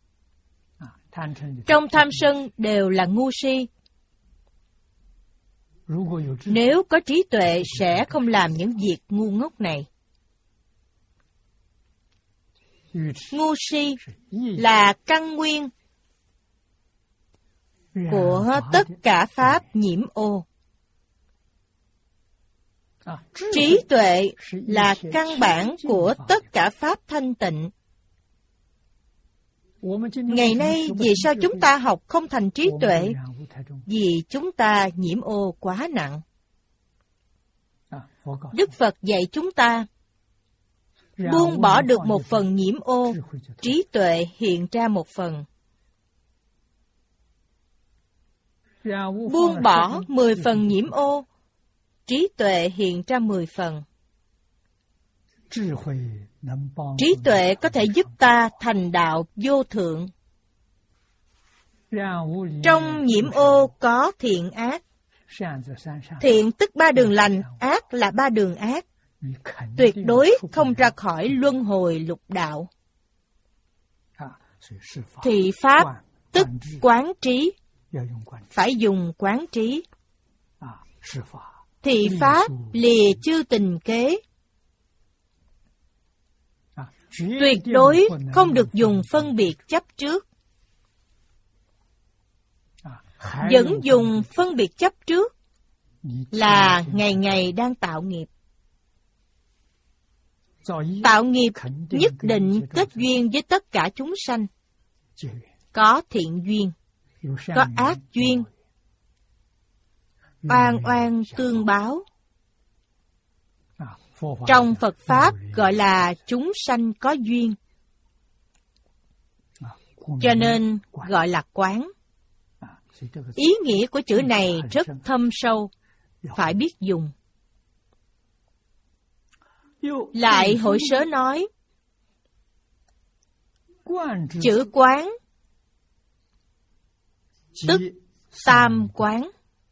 Trong tham sân đều là ngu si. Nếu có trí tuệ sẽ không làm những việc ngu ngốc này. Ngu si là căn nguyên của tất cả pháp nhiễm ô. Trí tuệ là căn bản của tất cả pháp thanh tịnh. Ngày nay vì sao chúng ta học không thành trí tuệ? Vì chúng ta nhiễm ô quá nặng. Đức Phật dạy chúng ta buông bỏ được một phần nhiễm ô, trí tuệ hiện ra một phần. Buông bỏ mười phần nhiễm ô, trí tuệ hiện ra mười phần. Trí tuệ có thể giúp ta thành đạo vô thượng. Trong nhiễm ô có thiện ác. Thiện tức ba đường lành, ác là ba đường ác. Tuyệt đối không ra khỏi luân hồi lục đạo. Thị pháp tức quán trí. Phải dùng quán trí. Thị pháp lìa chư tình kế. Tuyệt đối không được dùng phân biệt chấp trước. Vẫn dùng phân biệt chấp trước là ngày ngày đang tạo nghiệp. Tạo nghiệp nhất định kết duyên với tất cả chúng sanh. Có thiện duyên, có ác duyên, oan oan tương báo. Trong Phật Pháp gọi là chúng sanh có duyên. Cho nên gọi là quán. Ý nghĩa của chữ này rất thâm sâu, phải biết dùng. Lại hội sớ nói, chữ quán tức tam quán.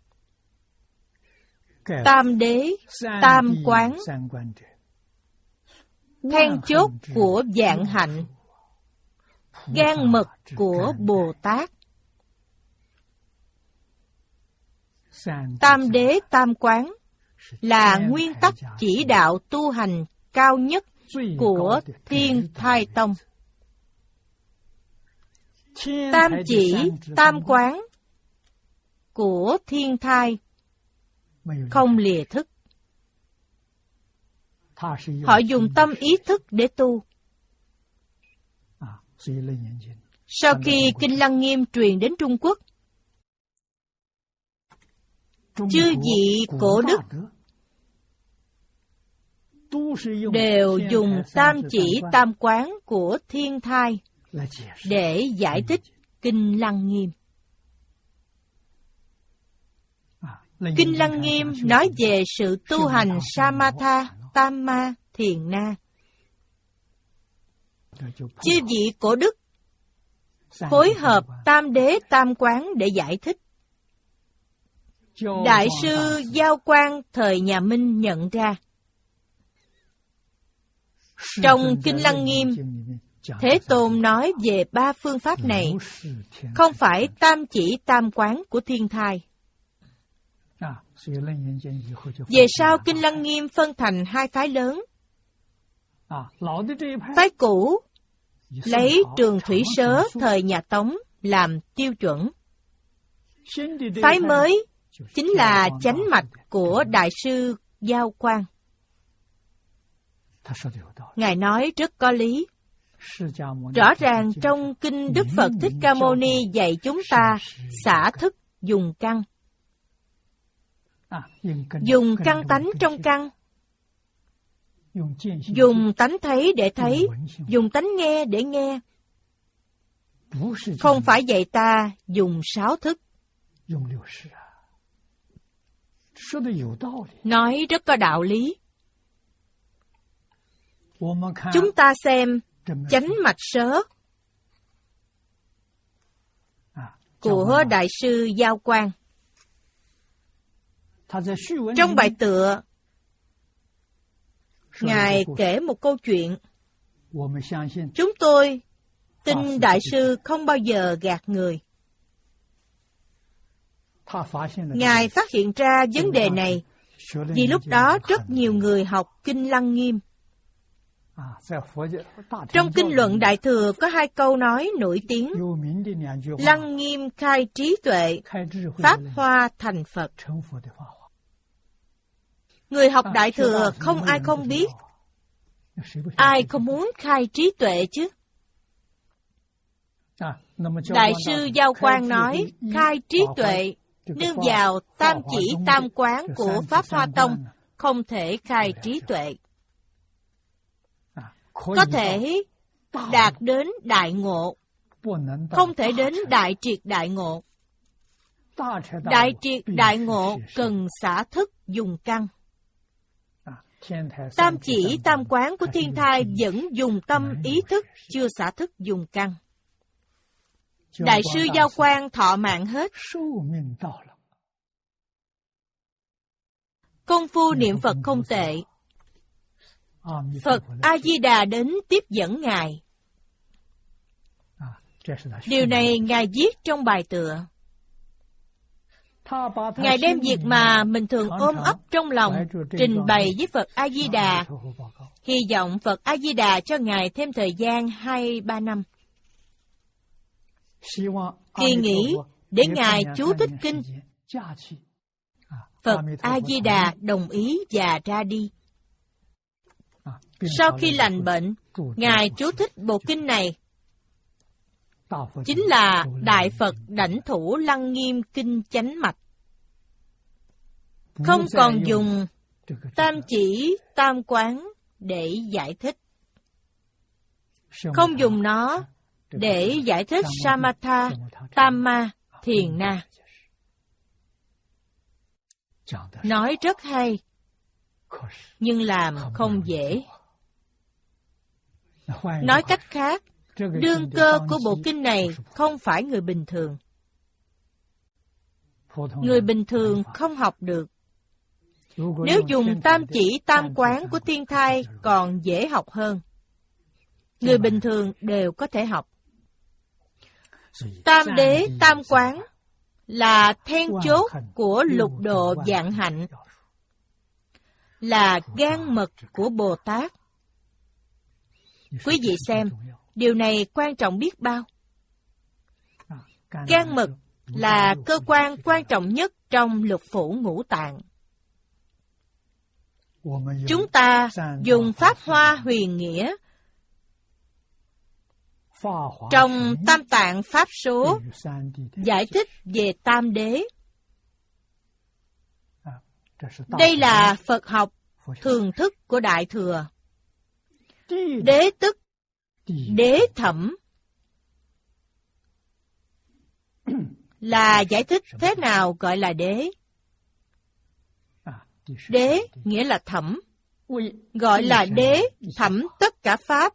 Tam đế, tam quán. Then chốt của vạn hạnh, gan mật của Bồ Tát. Tam đế tam quán là nguyên tắc chỉ đạo tu hành cao nhất của Thiên Thai Tông. Tam chỉ tam quán của Thiên Thai không lìa thức. Họ dùng tâm ý thức để tu. Sau khi Kinh Lăng Nghiêm truyền đến Trung Quốc, chư vị cổ đức đều dùng tam chỉ tam quán của Thiên Thai để giải thích Kinh Lăng Nghiêm. Kinh Lăng Nghiêm nói về sự tu hành Samatha, Tam Ma, Thiền Na. Chư vị cổ đức phối hợp tam đế tam quán để giải thích. Đại sư Giao Quang thời nhà Minh nhận ra. Trong Kinh Lăng Nghiêm, Thế Tôn nói về ba phương pháp này, không phải tam chỉ tam quán của thiên thai. Về sau Kinh Lăng Nghiêm phân thành hai phái lớn. Phái cũ lấy Trường Thủy Sớ thời nhà Tống làm tiêu chuẩn. Phái mới chính là chánh mạch của Đại sư Giao Quang. Ngài nói rất có lý. Rõ ràng trong Kinh Đức Phật Thích Ca Mâu Ni dạy chúng ta xả thức dùng căn. Dùng căn tánh trong căn. Dùng tánh thấy để thấy, dùng tánh nghe để nghe. Không phải dạy ta dùng sáu thức. Nói rất có đạo lý. Chúng ta xem chánh mạch sớ của Đại sư Giao Quang. Trong bài tựa, Ngài kể một câu chuyện. Chúng tôi tin Đại sư không bao giờ gạt người. Ngài phát hiện ra vấn đề này vì lúc đó rất nhiều người học Kinh Lăng Nghiêm. Trong Kinh Luận Đại Thừa có hai câu nói nổi tiếng: Lăng Nghiêm khai trí tuệ, Pháp Hoa thành Phật. Người học Đại Thừa không ai không biết. Ai không muốn khai trí tuệ chứ? Đại sư Giao Quang nói, khai trí tuệ nương vào tam chỉ tam quán của Pháp Hoa Tông, không thể khai trí tuệ. Có thể đạt đến đại ngộ, không thể đến đại triệt đại ngộ. Đại triệt đại ngộ cần xả thức dùng căn. Tam chỉ tam quán của thiên thai vẫn dùng tâm ý thức, chưa xả thức dùng căn. Đại sư Giao Quang thọ mạng hết. Công phu niệm Phật không tệ. Phật A-di-đà đến tiếp dẫn Ngài. Điều này Ngài viết trong bài tựa. Ngài đem việc mà mình thường ôm ấp trong lòng trình bày với Phật A-di-đà, hy vọng Phật A-di-đà cho Ngài thêm thời gian hai ba năm. Kỳ nghỉ để Ngài chú thích kinh. Phật A-di-đà đồng ý và ra đi. Sau khi lành bệnh, Ngài chú thích bộ kinh này. Chính là Đại Phật Đảnh Thủ Lăng Nghiêm Kinh Chánh Mạch. Không còn dùng tam chỉ tam quán để giải thích. Không dùng nó để giải thích Samatha, Tamma, Thiền Na. Nói rất hay, nhưng làm không dễ. Nói cách khác, đương cơ của bộ kinh này không phải người bình thường. Người bình thường không học được. Nếu dùng tam chỉ tam quán của thiên thai còn dễ học hơn. Người bình thường đều có thể học. Tam đế tam quán là then chốt của lục độ vạn hạnh, là gan mật của Bồ Tát. Quý vị xem, điều này quan trọng biết bao. Gan mật là cơ quan quan trọng nhất trong lục phủ ngũ tạng. Chúng ta dùng Pháp Hoa huyền nghĩa trong Tam Tạng Pháp Số giải thích về tam đế. Đây là Phật học thường thức của Đại Thừa. Đế tức, đế thẩm là giải thích thế nào gọi là đế. Đế nghĩa là thẩm, gọi là đế thẩm tất cả pháp,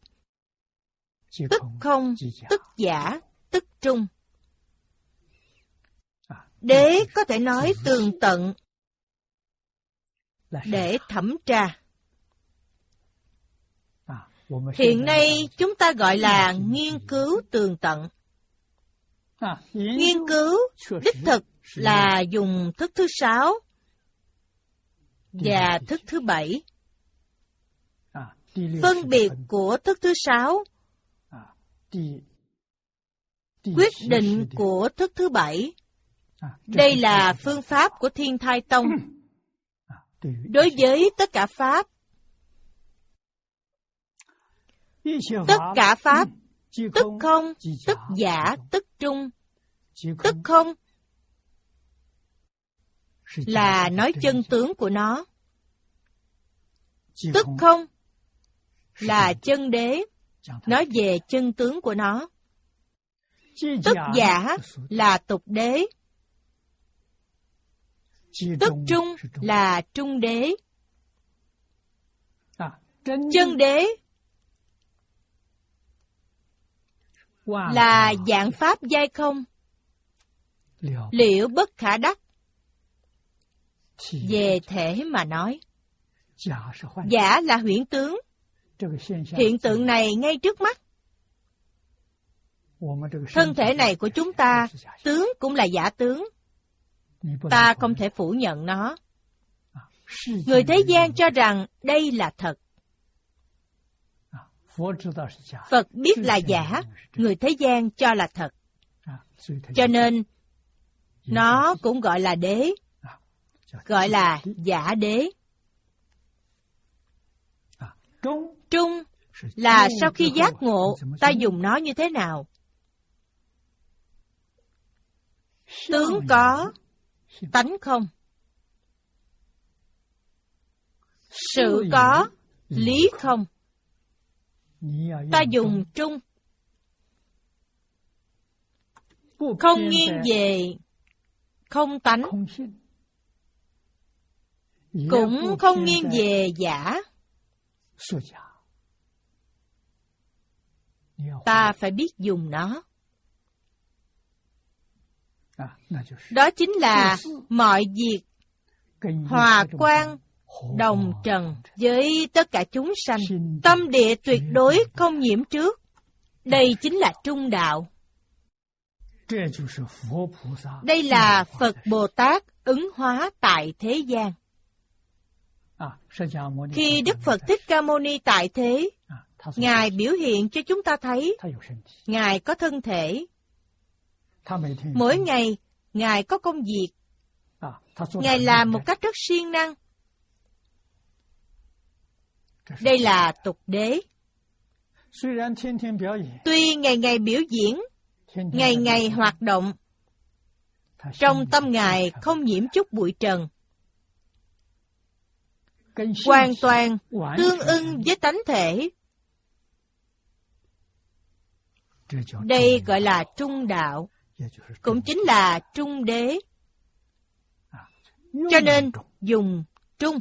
tức không, tức giả, tức trung. Đế có thể nói tường tận để thẩm tra. Hiện nay chúng ta gọi là nghiên cứu tường tận. Nghiên cứu đích thực là dùng thức thứ sáu và thức thứ bảy. Phân biệt của thức thứ sáu, quyết định của thức thứ bảy. Đây là phương pháp của Thiên Thai Tông. Đối với tất cả pháp, tất cả pháp, tức không, tức giả, tức trung, tức không là nói chân tướng của nó. Tức không là chân đế, nói về chân tướng của nó. Tức giả là tục đế. Tức trung là trung đế. Chân đế là dạng pháp giai không, liệu bất khả đắc. Về thể mà nói, giả là huyễn tướng. Hiện tượng này ngay trước mắt. Thân thể này của chúng ta, tướng cũng là giả tướng. Ta không thể phủ nhận nó. Người thế gian cho rằng đây là thật. Phật biết là giả, người thế gian cho là thật. Cho nên, nó cũng gọi là đế, gọi là giả đế. Trung là sau khi giác ngộ, ta dùng nó như thế nào? Tướng có, tánh không. Sự có, lý không. Ta dùng trung. Không nghiêng về không tánh, cũng không nghiêng về giả. Ta phải biết dùng nó. Đó chính là mọi việc hòa quan đồng trần với tất cả chúng sanh. Tâm địa tuyệt đối không nhiễm trước. Đây chính là trung đạo. Đây là Phật Bồ Tát ứng hóa tại thế gian. Khi Đức Phật Thích Ca Mâu Ni tại thế, Ngài biểu hiện cho chúng ta thấy Ngài có thân thể. Mỗi ngày, Ngài có công việc. Ngài làm một cách rất siêng năng. Đây là tục đế. Tuy ngày ngày biểu diễn, ngày ngày hoạt động, trong tâm Ngài không nhiễm chút bụi trần, hoàn toàn tương ưng với tánh thể. Đây gọi là trung đạo, cũng chính là trung đế. Cho nên dùng trung.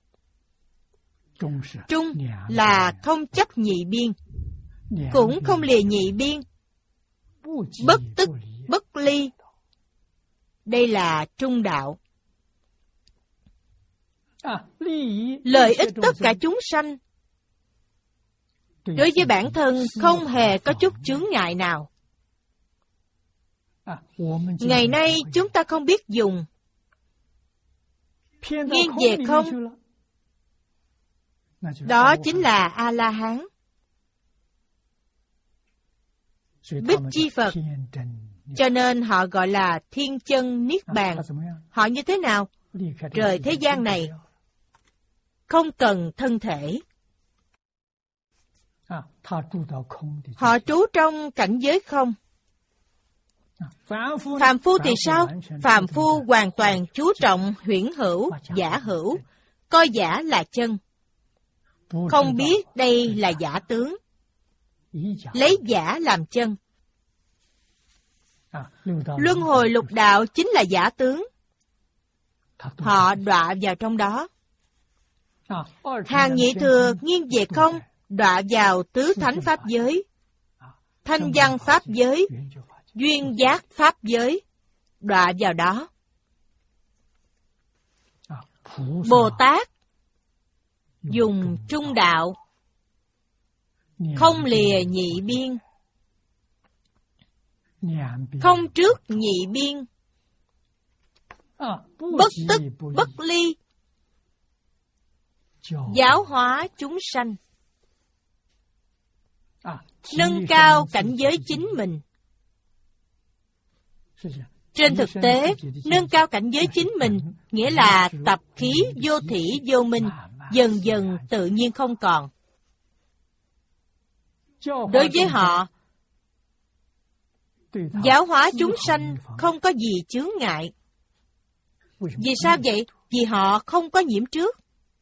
Trung là không chấp nhị biên, cũng không lìa nhị biên, bất tức, bất ly. Đây là trung đạo. Lợi ích tất cả chúng sanh. Đối với bản thân không hề có chút chướng ngại nào. Ngày nay chúng ta không biết dùng. Nghiêng về không, đó chính là A-la-hán. Bích Chi Phật. Cho nên họ gọi là thiên chân niết bàn. Họ như thế nào? Rời thế gian này, không cần thân thể. Họ trú trong cảnh giới không. Phàm phu thì sao? Phàm phu hoàn toàn chú trọng huyễn hữu, giả hữu, coi giả là chân. Không biết đây là giả tướng, lấy giả làm chân. Luân hồi lục đạo chính là giả tướng. Họ đọa vào trong đó. Hàng nhị thừa nghiêng về không, đọa vào tứ thánh pháp giới, thanh văn pháp giới, duyên giác pháp giới, đọa vào đó. Bồ Tát dùng trung đạo, không lìa nhị biên, không trước nhị biên, bất tức bất ly, giáo hóa chúng sanh, nâng cao cảnh giới chính mình. Trên thực tế, nâng cao cảnh giới chính mình nghĩa là tập khí vô thỉ vô minh, dần dần tự nhiên không còn. Đối với họ, giáo hóa chúng sanh không có gì chướng ngại. Vì sao vậy? Vì họ không có nhiễm trước.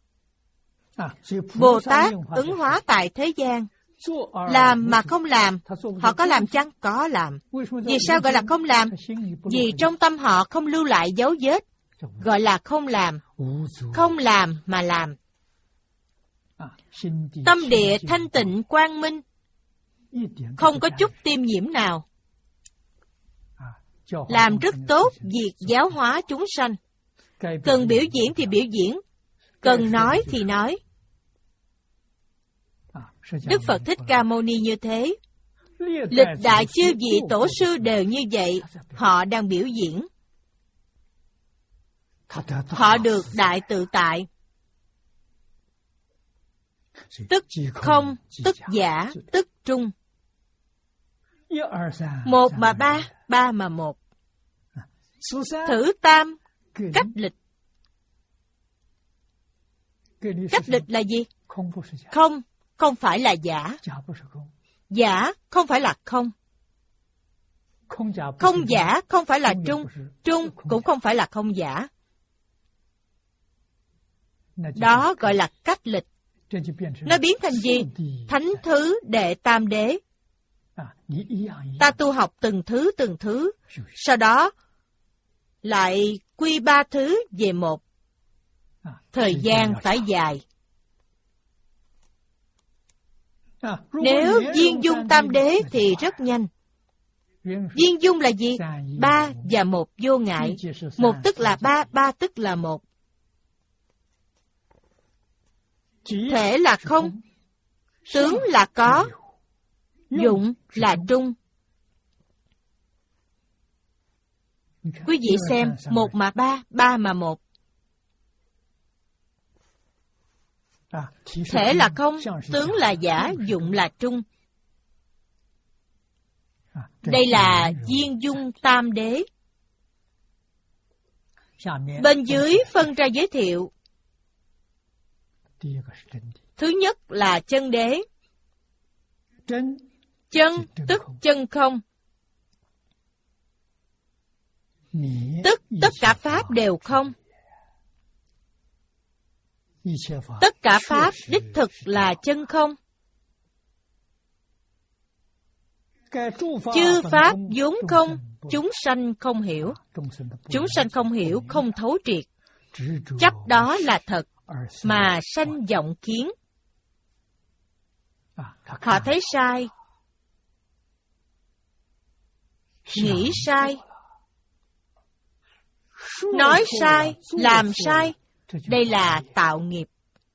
Bồ Tát ứng hóa tại thế gian, làm mà không làm. Họ có làm chăng? Có làm. Vì sao gọi là không làm? Vì trong tâm họ không lưu lại dấu vết, gọi là không làm. Không làm mà làm. Tâm địa thanh tịnh quang minh, không có chút tiêm nhiễm nào. Làm rất tốt việc giáo hóa chúng sanh. Cần biểu diễn thì biểu diễn, cần nói thì nói. Đức Phật Thích Ca Mâu Ni như thế. Lịch đại chư vị tổ sư đều như vậy. Họ đang biểu diễn. Họ được đại tự tại. Tức không, tức giả, tức trung. Một mà ba, ba mà một. Thử tam, cách lịch. Cách lịch là gì? Không, không phải là giả. Giả không phải là không. Không giả không phải là trung. Trung cũng không phải là không giả. Đó gọi là cách lịch. Nó biến thành gì? Thánh thứ đệ tam đế. Ta tu học từng thứ từng thứ, sau đó lại quy ba thứ về một. Thời gian phải dài. Nếu viên dung tam đế thì rất nhanh. Viên dung là gì? Ba và một vô ngại. Một tức là ba, ba tức là một. Thể là không, tướng là có, dụng là trung. Quý vị xem, một mà ba, ba mà một. Thể là không, tướng là giả, dụng là trung. Đây là viên dung tam đế. Bên dưới phân ra giới thiệu. Thứ nhất là chân đế. Chân tức chân không. Tức tất cả pháp đều không. Tất cả pháp đích thực là chân không. Chư pháp vốn không, chúng sanh không hiểu. Chúng sanh không hiểu, không thấu triệt. Chấp đó là thật, mà sanh vọng kiến. Họ thấy sai, nghĩ sai, nói sai, làm sai. Đây là tạo nghiệp.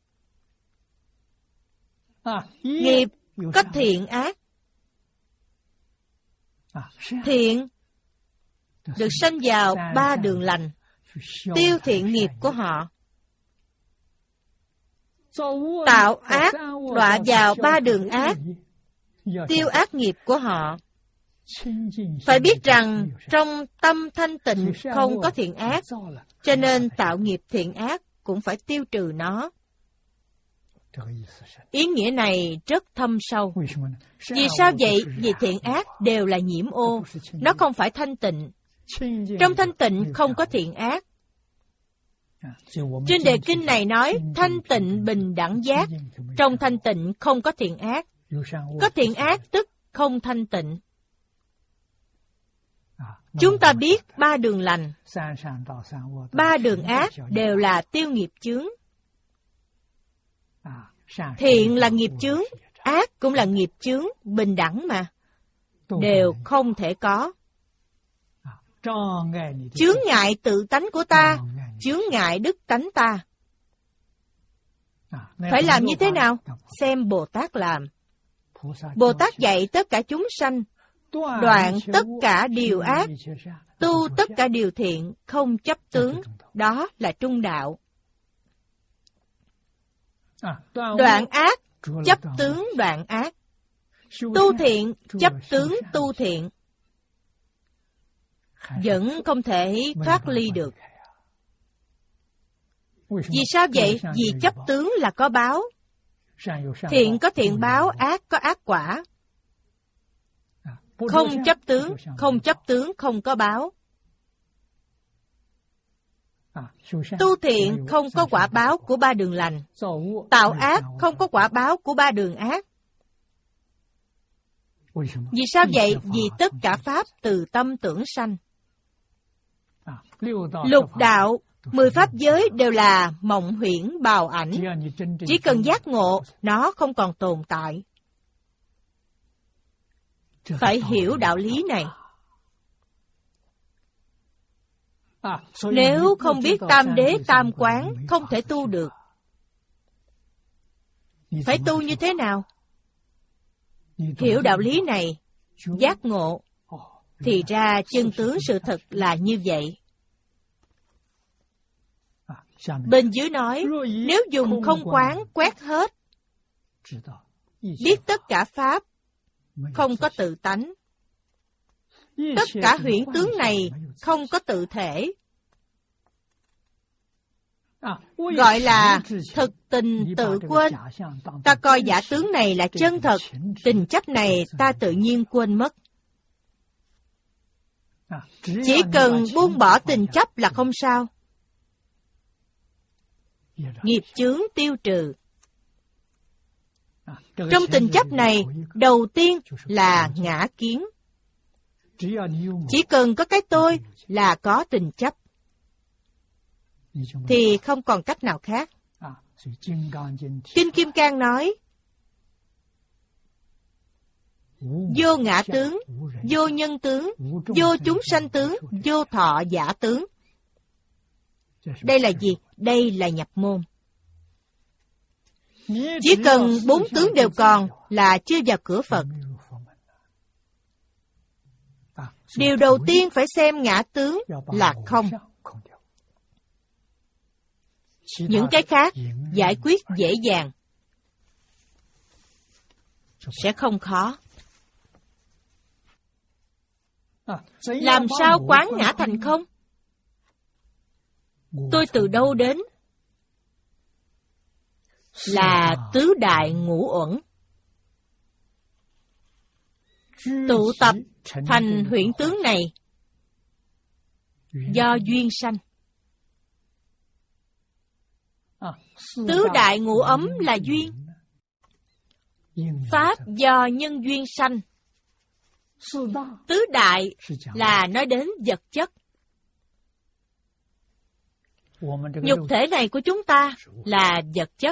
Nghiệp có thiện ác. Thiện được sanh vào ba đường lành, tiêu thiện nghiệp của họ. Tạo ác đọa vào ba đường ác, tiêu ác nghiệp của họ. Phải biết rằng trong tâm thanh tịnh không có thiện ác, cho nên tạo nghiệp thiện ác cũng phải tiêu trừ nó. Ý nghĩa này rất thâm sâu. Vì sao vậy? Vì thiện ác đều là nhiễm ô, nó không phải thanh tịnh. Trong thanh tịnh không có thiện ác. Trên đề kinh này nói thanh tịnh bình đẳng giác. Trong thanh tịnh không có thiện ác. Có thiện ác tức không thanh tịnh. Chúng ta biết ba đường lành, ba đường ác đều là tiêu nghiệp chướng. Thiện là nghiệp chướng, ác cũng là nghiệp chướng, bình đẳng mà. Đều không thể có. chướng ngại tự tánh của ta, chướng ngại đức tánh ta. Phải làm như thế nào? Xem Bồ Tát làm. Bồ Tát dạy tất cả chúng sanh, đoạn tất cả điều ác, tu tất cả điều thiện, không chấp tướng. Đó là trung đạo. Đoạn ác, chấp tướng đoạn ác. Tu thiện, chấp tướng tu thiện. Vẫn không thể thoát ly được. Vì sao vậy? Vì chấp tướng là có báo. Thiện có thiện báo, ác có ác quả. Không chấp tướng, không chấp tướng không có báo. Tu thiện không có quả báo của ba đường lành. Tạo ác không có quả báo của ba đường ác. Vì sao vậy? Vì tất cả pháp từ tâm tưởng sanh. Lục đạo, mười pháp giới đều là mộng huyễn bào ảnh. Chỉ cần giác ngộ, nó không còn tồn tại. Phải hiểu đạo lý này. Nếu không biết tam đế tam quán, không thể tu được. Phải tu như thế nào? Hiểu đạo lý này, giác ngộ, thì ra chân tướng sự thật là như vậy. Bên dưới nói, nếu dùng không quán quét hết, biết tất cả pháp, không có tự tánh. Tất cả huyễn tướng này không có tự thể. Gọi là thực tình tự quên. Ta coi giả tướng này là chân thật, tình chấp này ta tự nhiên quên mất. Chỉ cần buông bỏ tình chấp là không sao. Nghiệp chướng tiêu trừ. Trong tình chấp này, đầu tiên là ngã kiến. Chỉ cần có cái tôi là có tình chấp, thì không còn cách nào khác. Kinh Kim Cang nói, vô ngã tướng, vô nhân tướng, vô chúng sanh tướng, vô thọ giả tướng. Đây là gì? Đây là nhập môn. Chỉ cần bốn tướng đều còn là chưa vào cửa Phật. Điều đầu tiên phải xem ngã tướng là không. Những cái khác giải quyết dễ dàng, sẽ không khó. Làm sao quán ngã thành không? Tôi từ đâu đến? Là tứ đại ngũ uẩn tụ tập thành huyễn tướng này do duyên sanh. Tứ đại ngũ ấm là duyên, pháp do nhân duyên sanh. Tứ đại là nói đến vật chất. Nhục thể này của chúng ta là vật chất.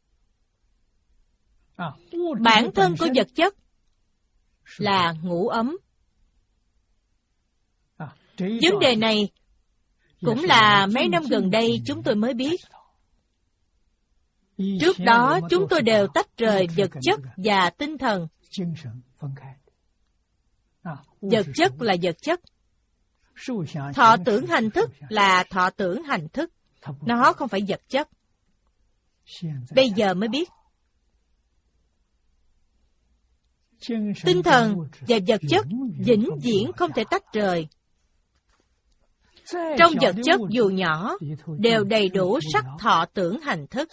Bản thân của vật chất là ngũ ấm. Vấn đề này cũng là mấy năm gần đây chúng tôi mới biết. Trước đó chúng tôi đều tách rời vật chất và tinh thần. Vật chất là vật chất. Thọ tưởng hành thức là thọ tưởng hành thức. Nó không phải vật chất. Bây giờ mới biết. Tinh thần và vật chất vĩnh viễn không thể tách rời. Trong vật chất dù nhỏ, đều đầy đủ sắc thọ tưởng hành thức.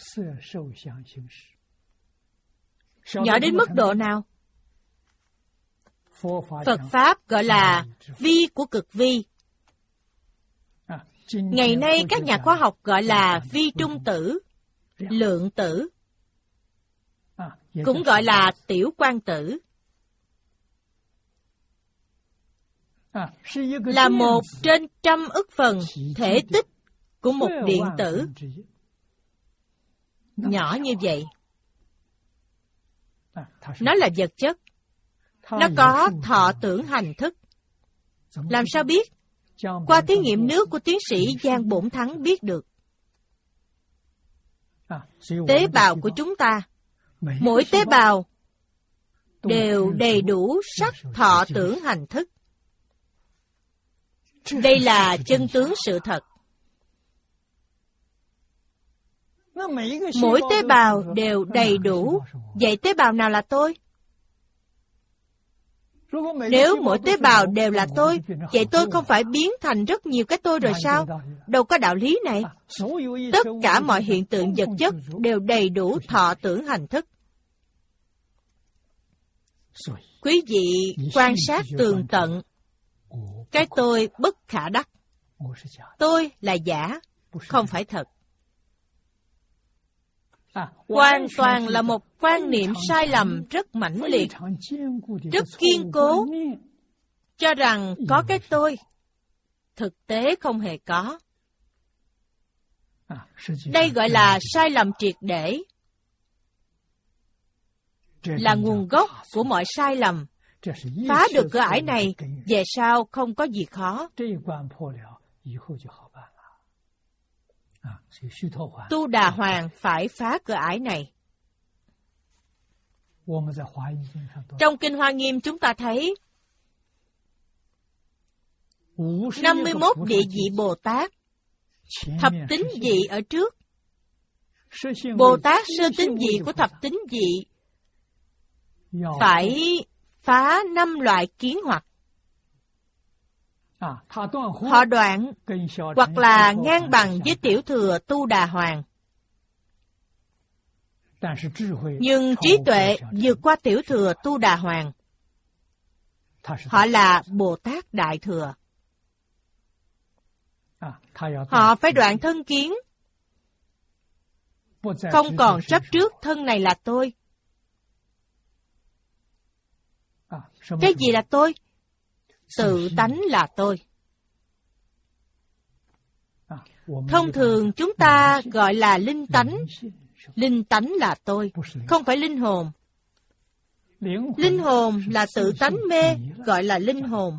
Nhỏ đến mức độ nào? Phật Pháp gọi là vi của cực vi. Ngày nay các nhà khoa học gọi là vi trung tử, lượng tử, cũng gọi là tiểu quang tử. Là một trên trăm ức phần thể tích của một điện tử. Nhỏ như vậy. Nó là vật chất. Nó có thọ tưởng hành thức. Làm sao biết? Qua thí nghiệm nước của tiến sĩ Giang Bổn Thắng biết được. Tế bào của chúng ta, mỗi tế bào đều đầy đủ sắc thọ tưởng hành thức. Đây là chân tướng sự thật. Mỗi tế bào đều đầy đủ. Vậy tế bào nào là tôi? Nếu mỗi tế bào đều là tôi, vậy tôi không phải biến thành rất nhiều cái tôi rồi sao? Đâu có đạo lý này. Tất cả mọi hiện tượng vật chất đều đầy đủ thọ tưởng hành thức. Quý vị quan sát tường tận, cái tôi bất khả đắc. Tôi là giả, không phải thật. Hoàn toàn là một quan niệm sai lầm rất mãnh liệt, rất kiên cố, cho rằng có cái tôi. Thực tế không hề có. Đây gọi là sai lầm triệt để, là nguồn gốc của mọi sai lầm. Phá được cửa ải này, về sau không có gì khó. Tu Đà Hoàng phải phá cửa ải này. Trong Kinh Hoa Nghiêm chúng ta thấy năm mươi mốt địa vị Bồ Tát, thập tín vị ở trước. Bồ Tát sơ tín vị của thập tín vị phải phá năm loại kiến hoặc. Họ đoạn hoặc là ngang bằng với tiểu thừa Tu Đà Hoàng. Nhưng trí tuệ vượt qua tiểu thừa Tu Đà Hoàng. Họ là Bồ Tát Đại Thừa. Họ phải đoạn thân kiến, không còn chấp trước thân này là tôi. Cái gì là tôi? Tự tánh là tôi. Thông thường chúng ta gọi là linh tánh. Linh tánh là tôi, không phải linh hồn. Linh hồn là tự tánh mê, gọi là linh hồn.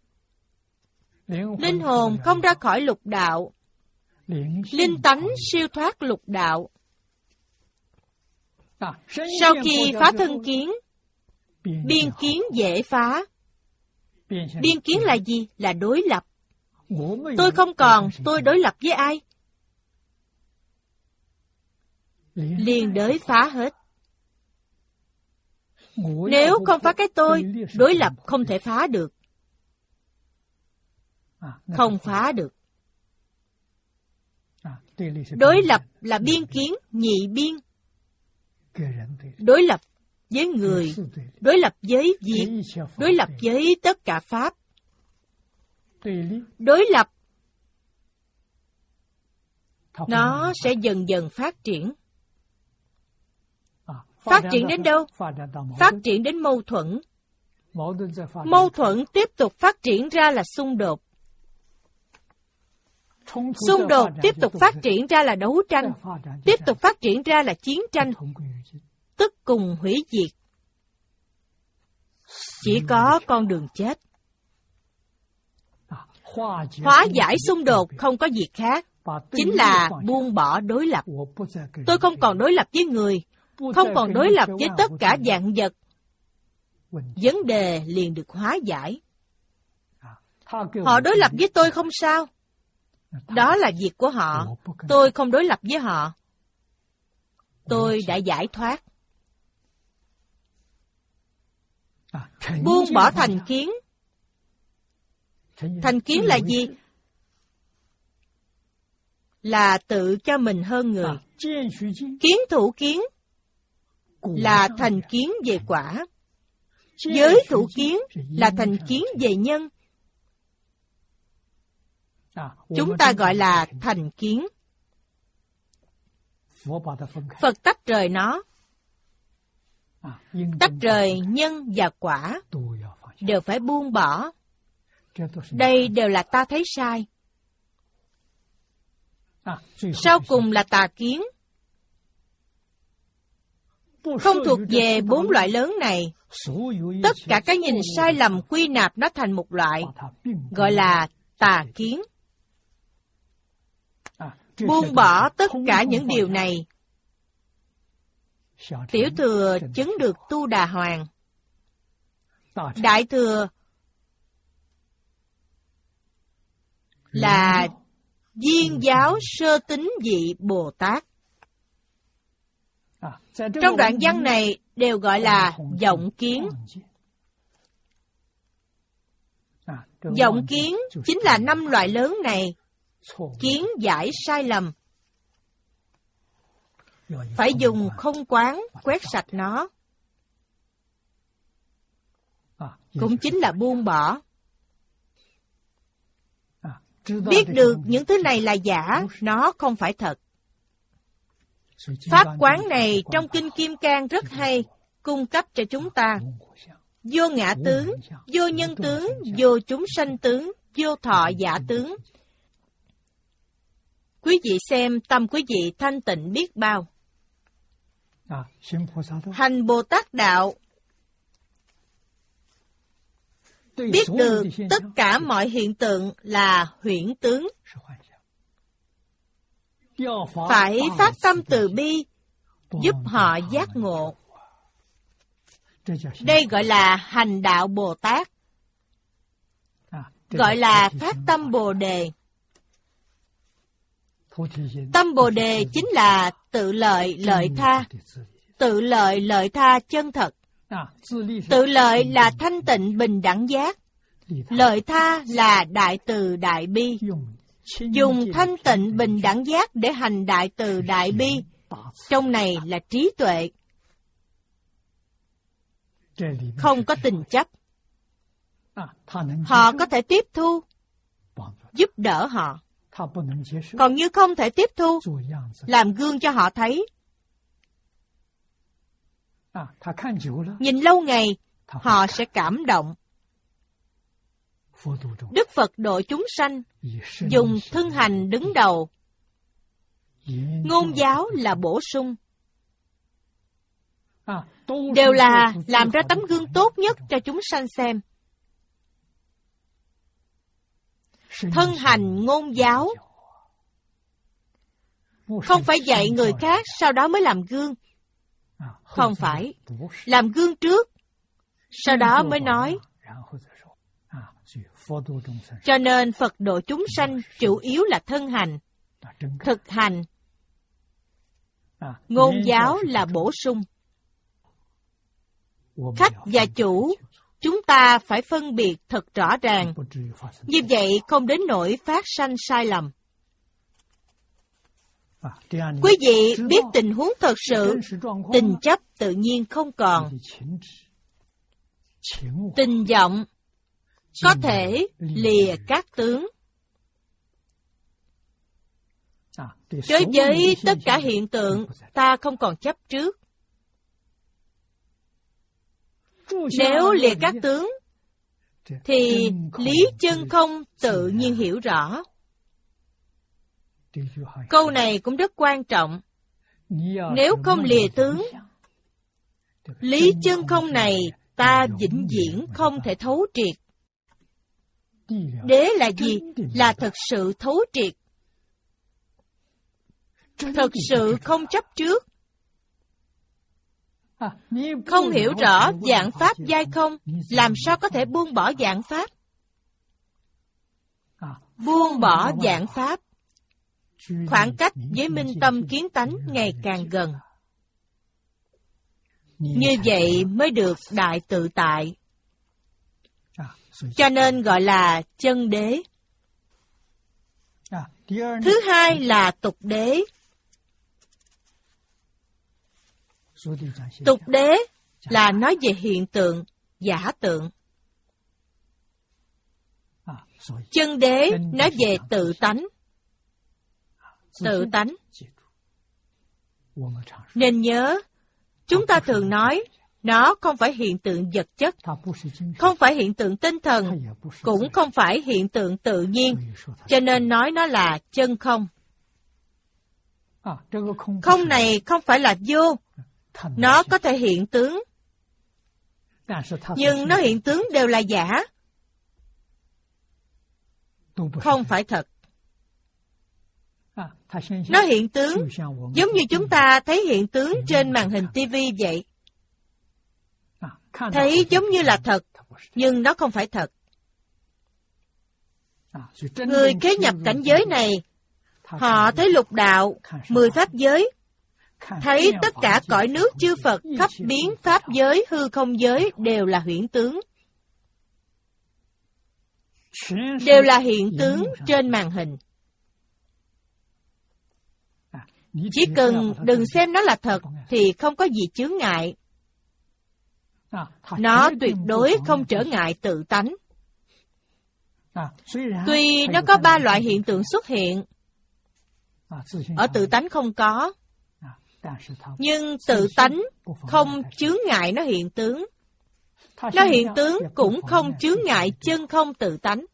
Linh hồn không ra khỏi lục đạo. Linh tánh siêu thoát lục đạo. Sau khi phá thân kiến, biên kiến dễ phá. Biên kiến là gì? Là đối lập. Tôi không còn, tôi đối lập với ai? Liền đới phá hết. Nếu không phá cái tôi, đối lập không thể phá được. Không phá được. Đối lập là biên kiến, nhị biên. Đối lập với người, đối lập với việc, đối lập với tất cả pháp. Đối lập, nó sẽ dần dần phát triển. Phát triển đến đâu? Phát triển đến mâu thuẫn. Mâu thuẫn tiếp tục phát triển ra là xung đột. Xung đột tiếp tục phát triển ra là đấu tranh. Tiếp tục phát triển ra là chiến tranh. Tức cùng hủy diệt. Chỉ có con đường chết. Hóa giải xung đột không có gì khác, chính là buông bỏ đối lập. Tôi không còn đối lập với người, không còn đối lập với tất cả vạn vật. Vấn đề liền được hóa giải. Họ đối lập với tôi không sao. Đó là việc của họ. Tôi không đối lập với họ. Tôi đã giải thoát. Buông bỏ thành kiến. Thành kiến là gì? Là tự cho mình hơn người. Kiến thủ kiến là thành kiến về quả. Giới thủ kiến là thành kiến về nhân. Chúng ta gọi là thành kiến. Phật tách rời nó. Tách rời nhân và quả đều phải buông bỏ. Đây đều là ta thấy sai. Sau cùng là tà kiến. Không thuộc về bốn loại lớn này. Tất cả cái nhìn sai lầm quy nạp nó thành một loại, gọi là tà kiến. Buông bỏ tất cả những điều này, tiểu thừa chứng được Tu Đà Hoàng, đại thừa là Viên giáo sơ tín vị Bồ Tát. Trong đoạn văn này đều gọi là vọng kiến. Vọng kiến chính là năm loại lớn này. Kiến giải sai lầm, phải dùng không quán quét sạch nó. Cũng chính là buông bỏ. Biết được những thứ này là giả, nó không phải thật. Pháp quán này trong Kinh Kim Cang rất hay, cung cấp cho chúng ta. Vô ngã tướng, vô nhân tướng, vô chúng sanh tướng, vô thọ giả tướng. Quý vị xem tâm quý vị thanh tịnh biết bao. Hành Bồ Tát Đạo, biết được tất cả mọi hiện tượng là huyễn tướng. Phải phát tâm từ bi, giúp họ giác ngộ. Đây gọi là hành đạo Bồ Tát, gọi là phát tâm Bồ Đề. Tâm Bồ Đề chính là tự lợi lợi tha, tự lợi lợi tha chân thật. Tự lợi là thanh tịnh bình đẳng giác, lợi tha là đại từ đại bi. Dùng thanh tịnh bình đẳng giác để hành đại từ đại bi, trong này là trí tuệ, không có tình chấp. Họ có thể tiếp thu, giúp đỡ họ. Còn như không thể tiếp thu, làm gương cho họ thấy. Nhìn lâu ngày, họ sẽ cảm động. Đức Phật độ chúng sanh, dùng thân hành đứng đầu. Ngôn giáo là bổ sung. Đều là làm ra tấm gương tốt nhất cho chúng sanh xem. Thân hành ngôn giáo, không phải dạy người khác sau đó mới làm gương. Không phải, làm gương trước, sau đó mới nói. Cho nên Phật độ chúng sanh chủ yếu là thân hành, thực hành. Ngôn giáo là bổ sung. Khách và chủ, chúng ta phải phân biệt thật rõ ràng. Như vậy không đến nỗi phát sanh sai lầm. Quý vị biết tình huống thật sự, tình chấp tự nhiên không còn. Tình vọng có thể lìa các tướng. Đối với tất cả hiện tượng, ta không còn chấp trước. Nếu lìa các tướng, thì lý chân không tự nhiên hiểu rõ. Câu này cũng rất quan trọng. Nếu không lìa tướng, lý chân không này ta vĩnh viễn không thể thấu triệt. Đế là gì? Là thật sự thấu triệt. Thật sự không chấp trước. Không hiểu rõ vạn pháp giai không, làm sao có thể buông bỏ vạn pháp? Buông bỏ vạn pháp, khoảng cách với minh tâm kiến tánh ngày càng gần. Như vậy mới được đại tự tại. Cho nên gọi là chân đế. Thứ hai là tục đế. Tục đế là nói về hiện tượng, giả tượng. Chân đế nói về tự tánh. Tự tánh. Nên nhớ, chúng ta thường nói, nó không phải hiện tượng vật chất, không phải hiện tượng tinh thần, cũng không phải hiện tượng tự nhiên, cho nên nói nó là chân không. Không này không phải là vô, nó có thể hiện tướng, nhưng nó hiện tướng đều là giả. không phải thật. Nó hiện tướng, giống như chúng ta thấy hiện tướng trên màn hình tivi vậy. Thấy giống như là thật, nhưng nó không phải thật. Người kế nhập cảnh giới này, họ thấy lục đạo, mười pháp giới, thấy tất cả cõi nước chư Phật, khắp biến pháp giới, hư không giới đều là huyễn tướng. Đều là hiện tướng trên màn hình. Chỉ cần đừng xem nó là thật thì không có gì chướng ngại. Nó tuyệt đối không trở ngại tự tánh. Tuy nó có ba loại hiện tượng xuất hiện, ở tự tánh không có, nhưng tự tánh không chướng ngại nó hiện tướng. Nó hiện tướng cũng không chướng ngại chân không tự tánh.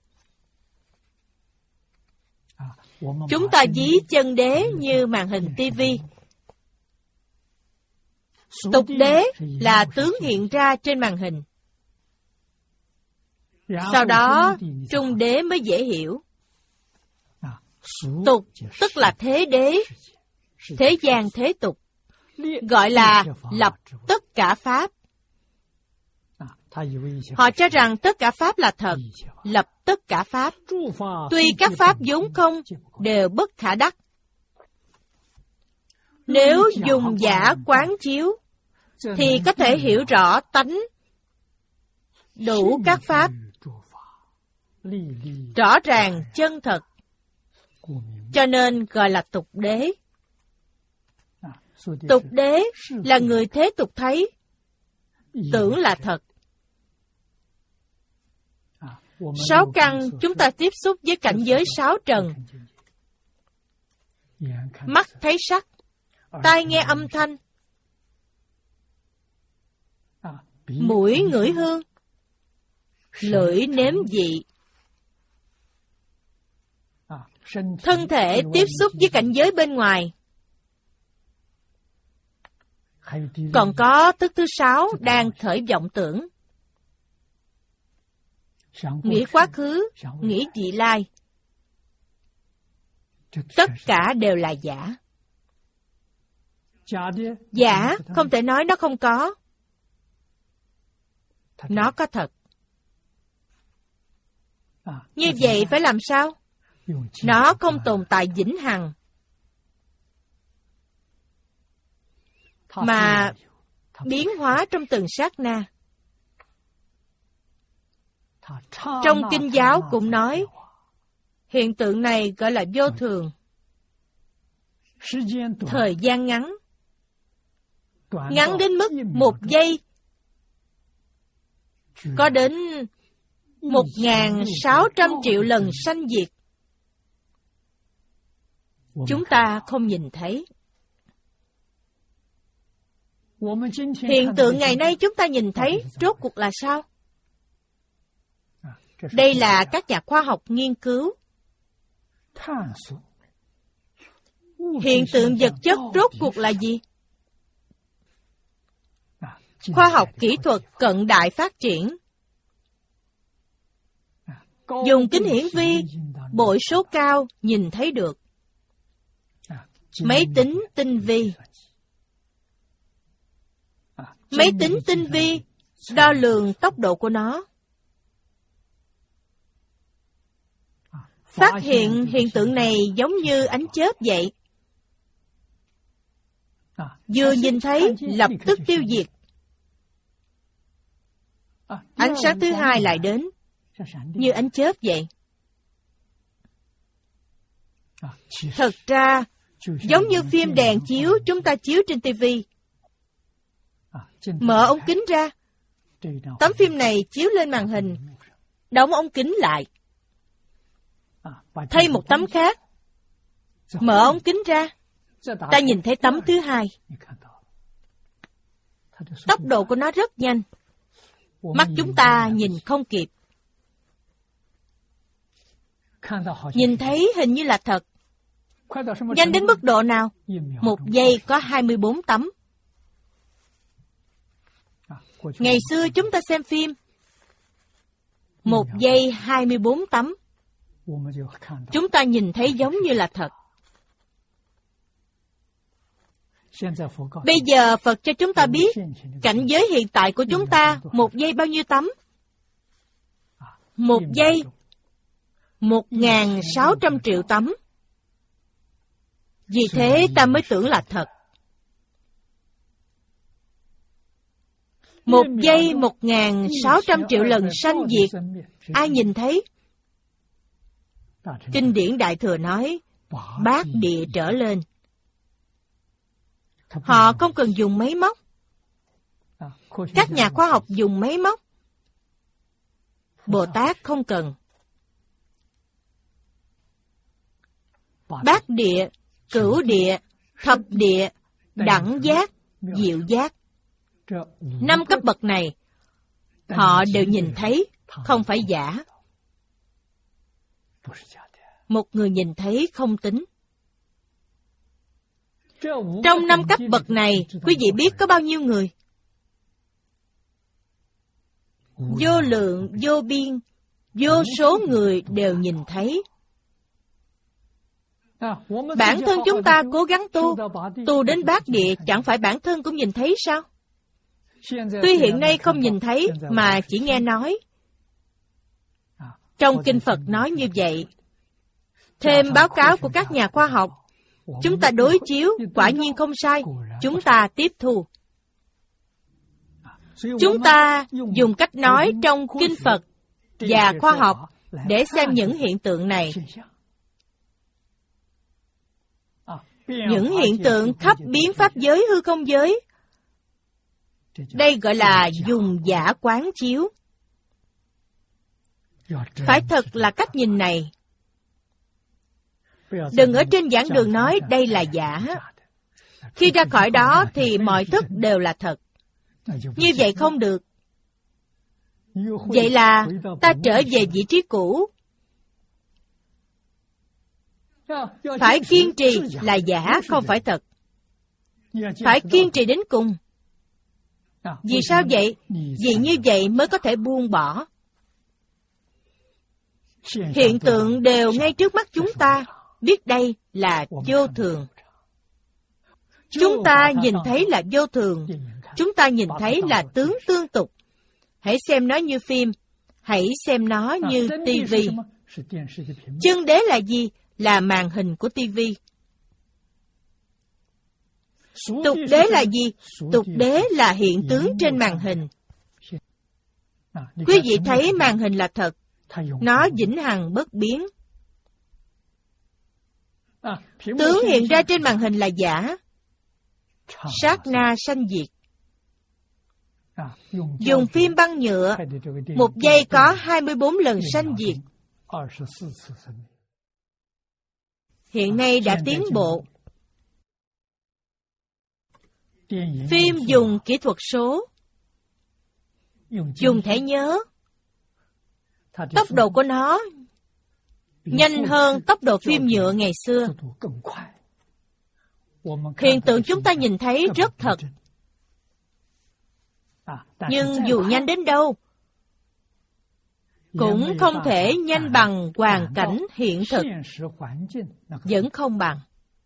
Chúng ta ví chân đế như màn hình tivi. Tục đế là tướng hiện ra trên màn hình. Sau đó, trung đế mới dễ hiểu. Tục tức là thế đế, thế gian thế tục, gọi là lập tất cả pháp. Họ cho rằng tất cả pháp là thật, lập tất cả pháp. Tuy các pháp vốn không, đều bất khả đắc. Nếu dùng giả quán chiếu, thì có thể hiểu rõ tánh đủ các pháp, rõ ràng chân thật, cho nên gọi là tục đế. Tục đế là người thế tục thấy, tưởng là thật. Sáu căn chúng ta tiếp xúc với cảnh giới sáu trần. Mắt thấy sắc, tai nghe âm thanh, mũi ngửi hương, lưỡi nếm vị. Thân thể tiếp xúc với cảnh giới bên ngoài. Còn có thức thứ sáu đang khởi vọng tưởng. Nghĩ quá khứ, nghĩ vị lai. Tất cả đều là giả. Giả không thể nói nó không có. Nó có thật. Như vậy phải làm sao? Nó không tồn tại vĩnh hằng, mà biến hóa trong từng sát na. Trong kinh giáo cũng nói, hiện tượng này gọi là vô thường. Thời gian ngắn, ngắn đến mức một giây, có đến một nghìn sáu trăm triệu lần sanh diệt. Chúng ta không nhìn thấy. Hiện tượng ngày nay chúng ta nhìn thấy rốt cuộc là sao? Đây là các nhà khoa học nghiên cứu. Hiện tượng vật chất rốt cuộc là gì? Khoa học kỹ thuật cận đại phát triển. Dùng kính hiển vi, bội số cao nhìn thấy được. Máy tính tinh vi. Máy tính tinh vi đo lường tốc độ của nó. Phát hiện hiện tượng này giống như ánh chớp vậy. Vừa nhìn thấy lập tức tiêu diệt. Ánh sáng thứ hai lại đến, như ánh chớp vậy. Thật ra, giống như phim đèn chiếu chúng ta chiếu trên tivi. Mở ống kính ra, tấm phim này chiếu lên màn hình, đóng ống kính lại. Thay một tấm khác, mở ống kính ra, ta nhìn thấy tấm thứ hai. Tốc độ của nó rất nhanh, mắt chúng ta nhìn không kịp. Nhìn thấy hình như là thật. Nhanh đến mức độ nào? Một giây có hai mươi bốn tấm. Ngày xưa chúng ta xem phim, một giây hai mươi bốn tấm. chúng ta nhìn thấy giống như là thật. Bây giờ Phật cho chúng ta biết cảnh giới hiện tại của chúng ta một giây bao nhiêu tấm? Một giây một ngàn sáu trăm triệu tấm. Vì thế ta mới tưởng là thật. Một giây một ngàn sáu trăm triệu lần sanh diệt, ai nhìn thấy? Kinh điển Đại Thừa nói, bát địa trở lên. Họ không cần dùng máy móc. Các nhà khoa học dùng máy móc. Bồ Tát không cần. Bát địa, cửu địa, thập địa, đẳng giác, diệu giác. Năm cấp bậc này, họ đều nhìn thấy, không phải giả. Một người nhìn thấy không tính. Trong năm cấp bậc này, quý vị biết có bao nhiêu người? Vô lượng, vô biên, vô số người đều nhìn thấy. Bản thân chúng ta cố gắng tu, tu đến bát địa, chẳng phải bản thân cũng nhìn thấy sao? Tuy hiện nay không nhìn thấy, mà chỉ nghe nói. Trong Kinh Phật nói như vậy. Thêm báo cáo của các nhà khoa học, chúng ta đối chiếu, quả nhiên không sai, chúng ta tiếp thu. Chúng ta dùng cách nói trong Kinh Phật và khoa học để xem những hiện tượng này. Những hiện tượng khắp biến pháp giới hư không giới, đây gọi là dùng giả quán chiếu. Phải thật là cách nhìn này. Đừng ở trên giảng đường nói đây là giả. Khi ra khỏi đó thì mọi thức đều là thật. Như vậy không được. Vậy là ta trở về vị trí cũ. Phải kiên trì là giả, không phải thật. Phải kiên trì đến cùng. Vì sao vậy? Vì như vậy mới có thể buông bỏ. Hiện tượng đều ngay trước mắt chúng ta, biết đây là vô thường. Chúng ta nhìn thấy là vô thường. Chúng ta nhìn thấy là tướng tương tục. Hãy xem nó như phim. Hãy xem nó như tivi. Chân đế là gì? Là màn hình của tivi. Tục đế là gì? Tục đế là hiện tướng trên màn hình. Quý vị thấy màn hình là thật. Nó vĩnh hằng bất biến. Tướng hiện ra trên màn hình là giả. Sát na sanh diệt. Dùng phim băng nhựa, một giây có hai mươi bốn lần sanh diệt. Hiện nay đã tiến bộ. Phim dùng kỹ thuật số, dùng thẻ nhớ. Tốc độ của nó nhanh hơn tốc độ phim nhựa ngày xưa. Hiện tượng chúng ta nhìn thấy rất thật. Nhưng dù nhanh đến đâu, cũng không thể nhanh bằng hoàn cảnh hiện thực. Vẫn không bằng.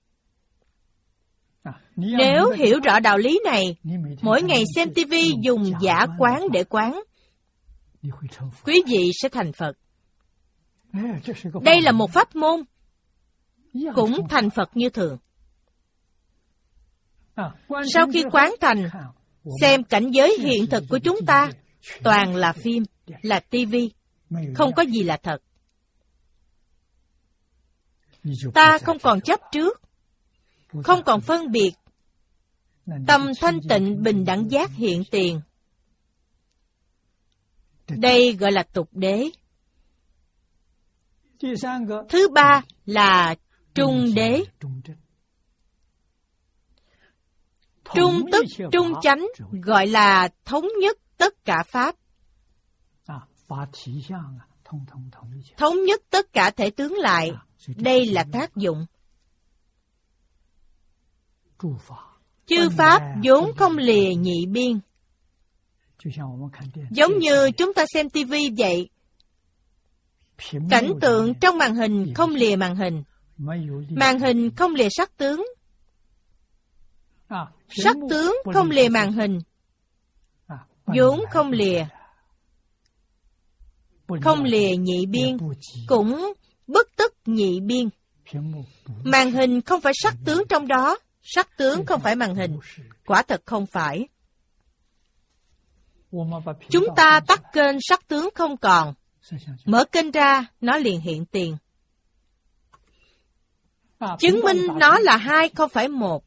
Nếu hiểu rõ đạo lý này, mỗi ngày xem tivi dùng giả quán để quán, quý vị sẽ thành Phật. Đây là một pháp môn, cũng thành Phật như thường. Sau khi quán thành, xem cảnh giới hiện thực của chúng ta, toàn là phim, là tivi, không có gì là thật. Ta không còn chấp trước, không còn phân biệt. Tâm thanh tịnh bình đẳng giác hiện tiền. Đây gọi là tục đế. Thứ ba là trung đế. Trung tức trung chánh gọi là thống nhất tất cả pháp. Thống nhất tất cả thể tướng lại. Đây là tác dụng. Chư pháp vốn không lìa nhị biên. Giống như chúng ta xem tivi vậy. Cảnh tượng trong màn hình không lìa màn hình. Màn hình không lìa sắc tướng. Sắc tướng không lìa màn hình. vốn không lìa. Không lìa nhị biên, cũng bất tức nhị biên. Màn hình không phải sắc tướng trong đó, sắc tướng không phải màn hình. Quả thật không phải. Chúng ta tắt kênh sắc tướng không còn, mở kênh ra, nó liền hiện tiền. Chứng minh nó là hai, không phải một.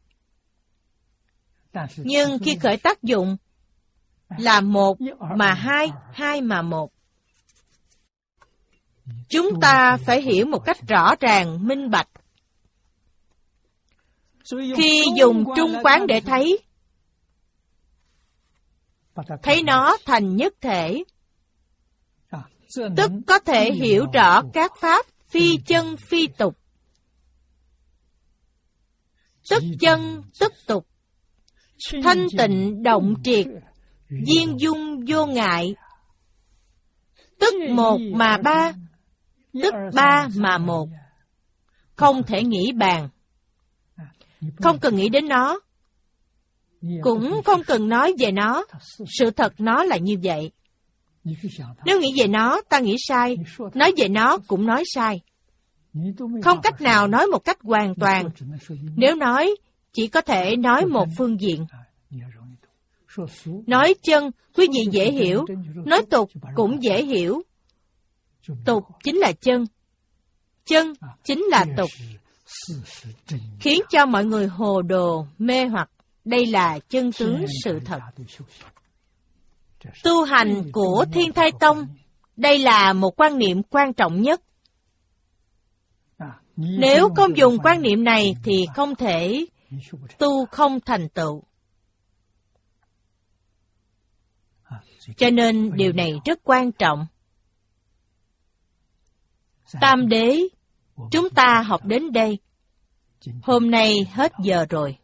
Nhưng khi khởi tác dụng, là một mà hai, hai mà một. Chúng ta phải hiểu một cách rõ ràng, minh bạch. Khi dùng trung quán để thấy, thấy nó thành nhất thể, tức có thể hiểu rõ các pháp phi chân phi tục. Tức chân tức tục, thanh tịnh động triệt, viên dung vô ngại. Tức một mà ba, tức ba mà một. Không thể nghĩ bàn. Không cần nghĩ đến nó, cũng không cần nói về nó. Sự thật nó là như vậy. Nếu nghĩ về nó, ta nghĩ sai. Nói về nó cũng nói sai. Không cách nào nói một cách hoàn toàn. Nếu nói, chỉ có thể nói một phương diện. Nói chân, quý vị dễ hiểu. Nói tục cũng dễ hiểu. Tục chính là chân. Chân chính là tục. Khiến cho mọi người hồ đồ, mê hoặc. Đây là chân tướng sự thật. Tu hành của Thiên Thai Tông, đây là một quan niệm quan trọng nhất. Nếu không dùng quan niệm này thì không thể tu không thành tựu. Cho nên điều này rất quan trọng. Tam đế, chúng ta học đến đây. Hôm nay hết giờ rồi.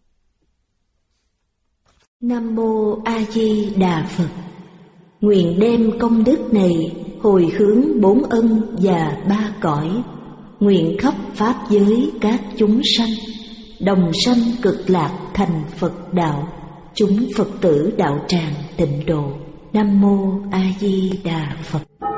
Nam Mô A Di Đà Phật. Nguyện đem công đức này hồi hướng bốn ân và ba cõi. Nguyện khắp pháp giới các chúng sanh đồng sanh cực lạc thành Phật đạo. Chúng Phật tử đạo tràng tịnh độ. Nam Mô A Di Đà Phật.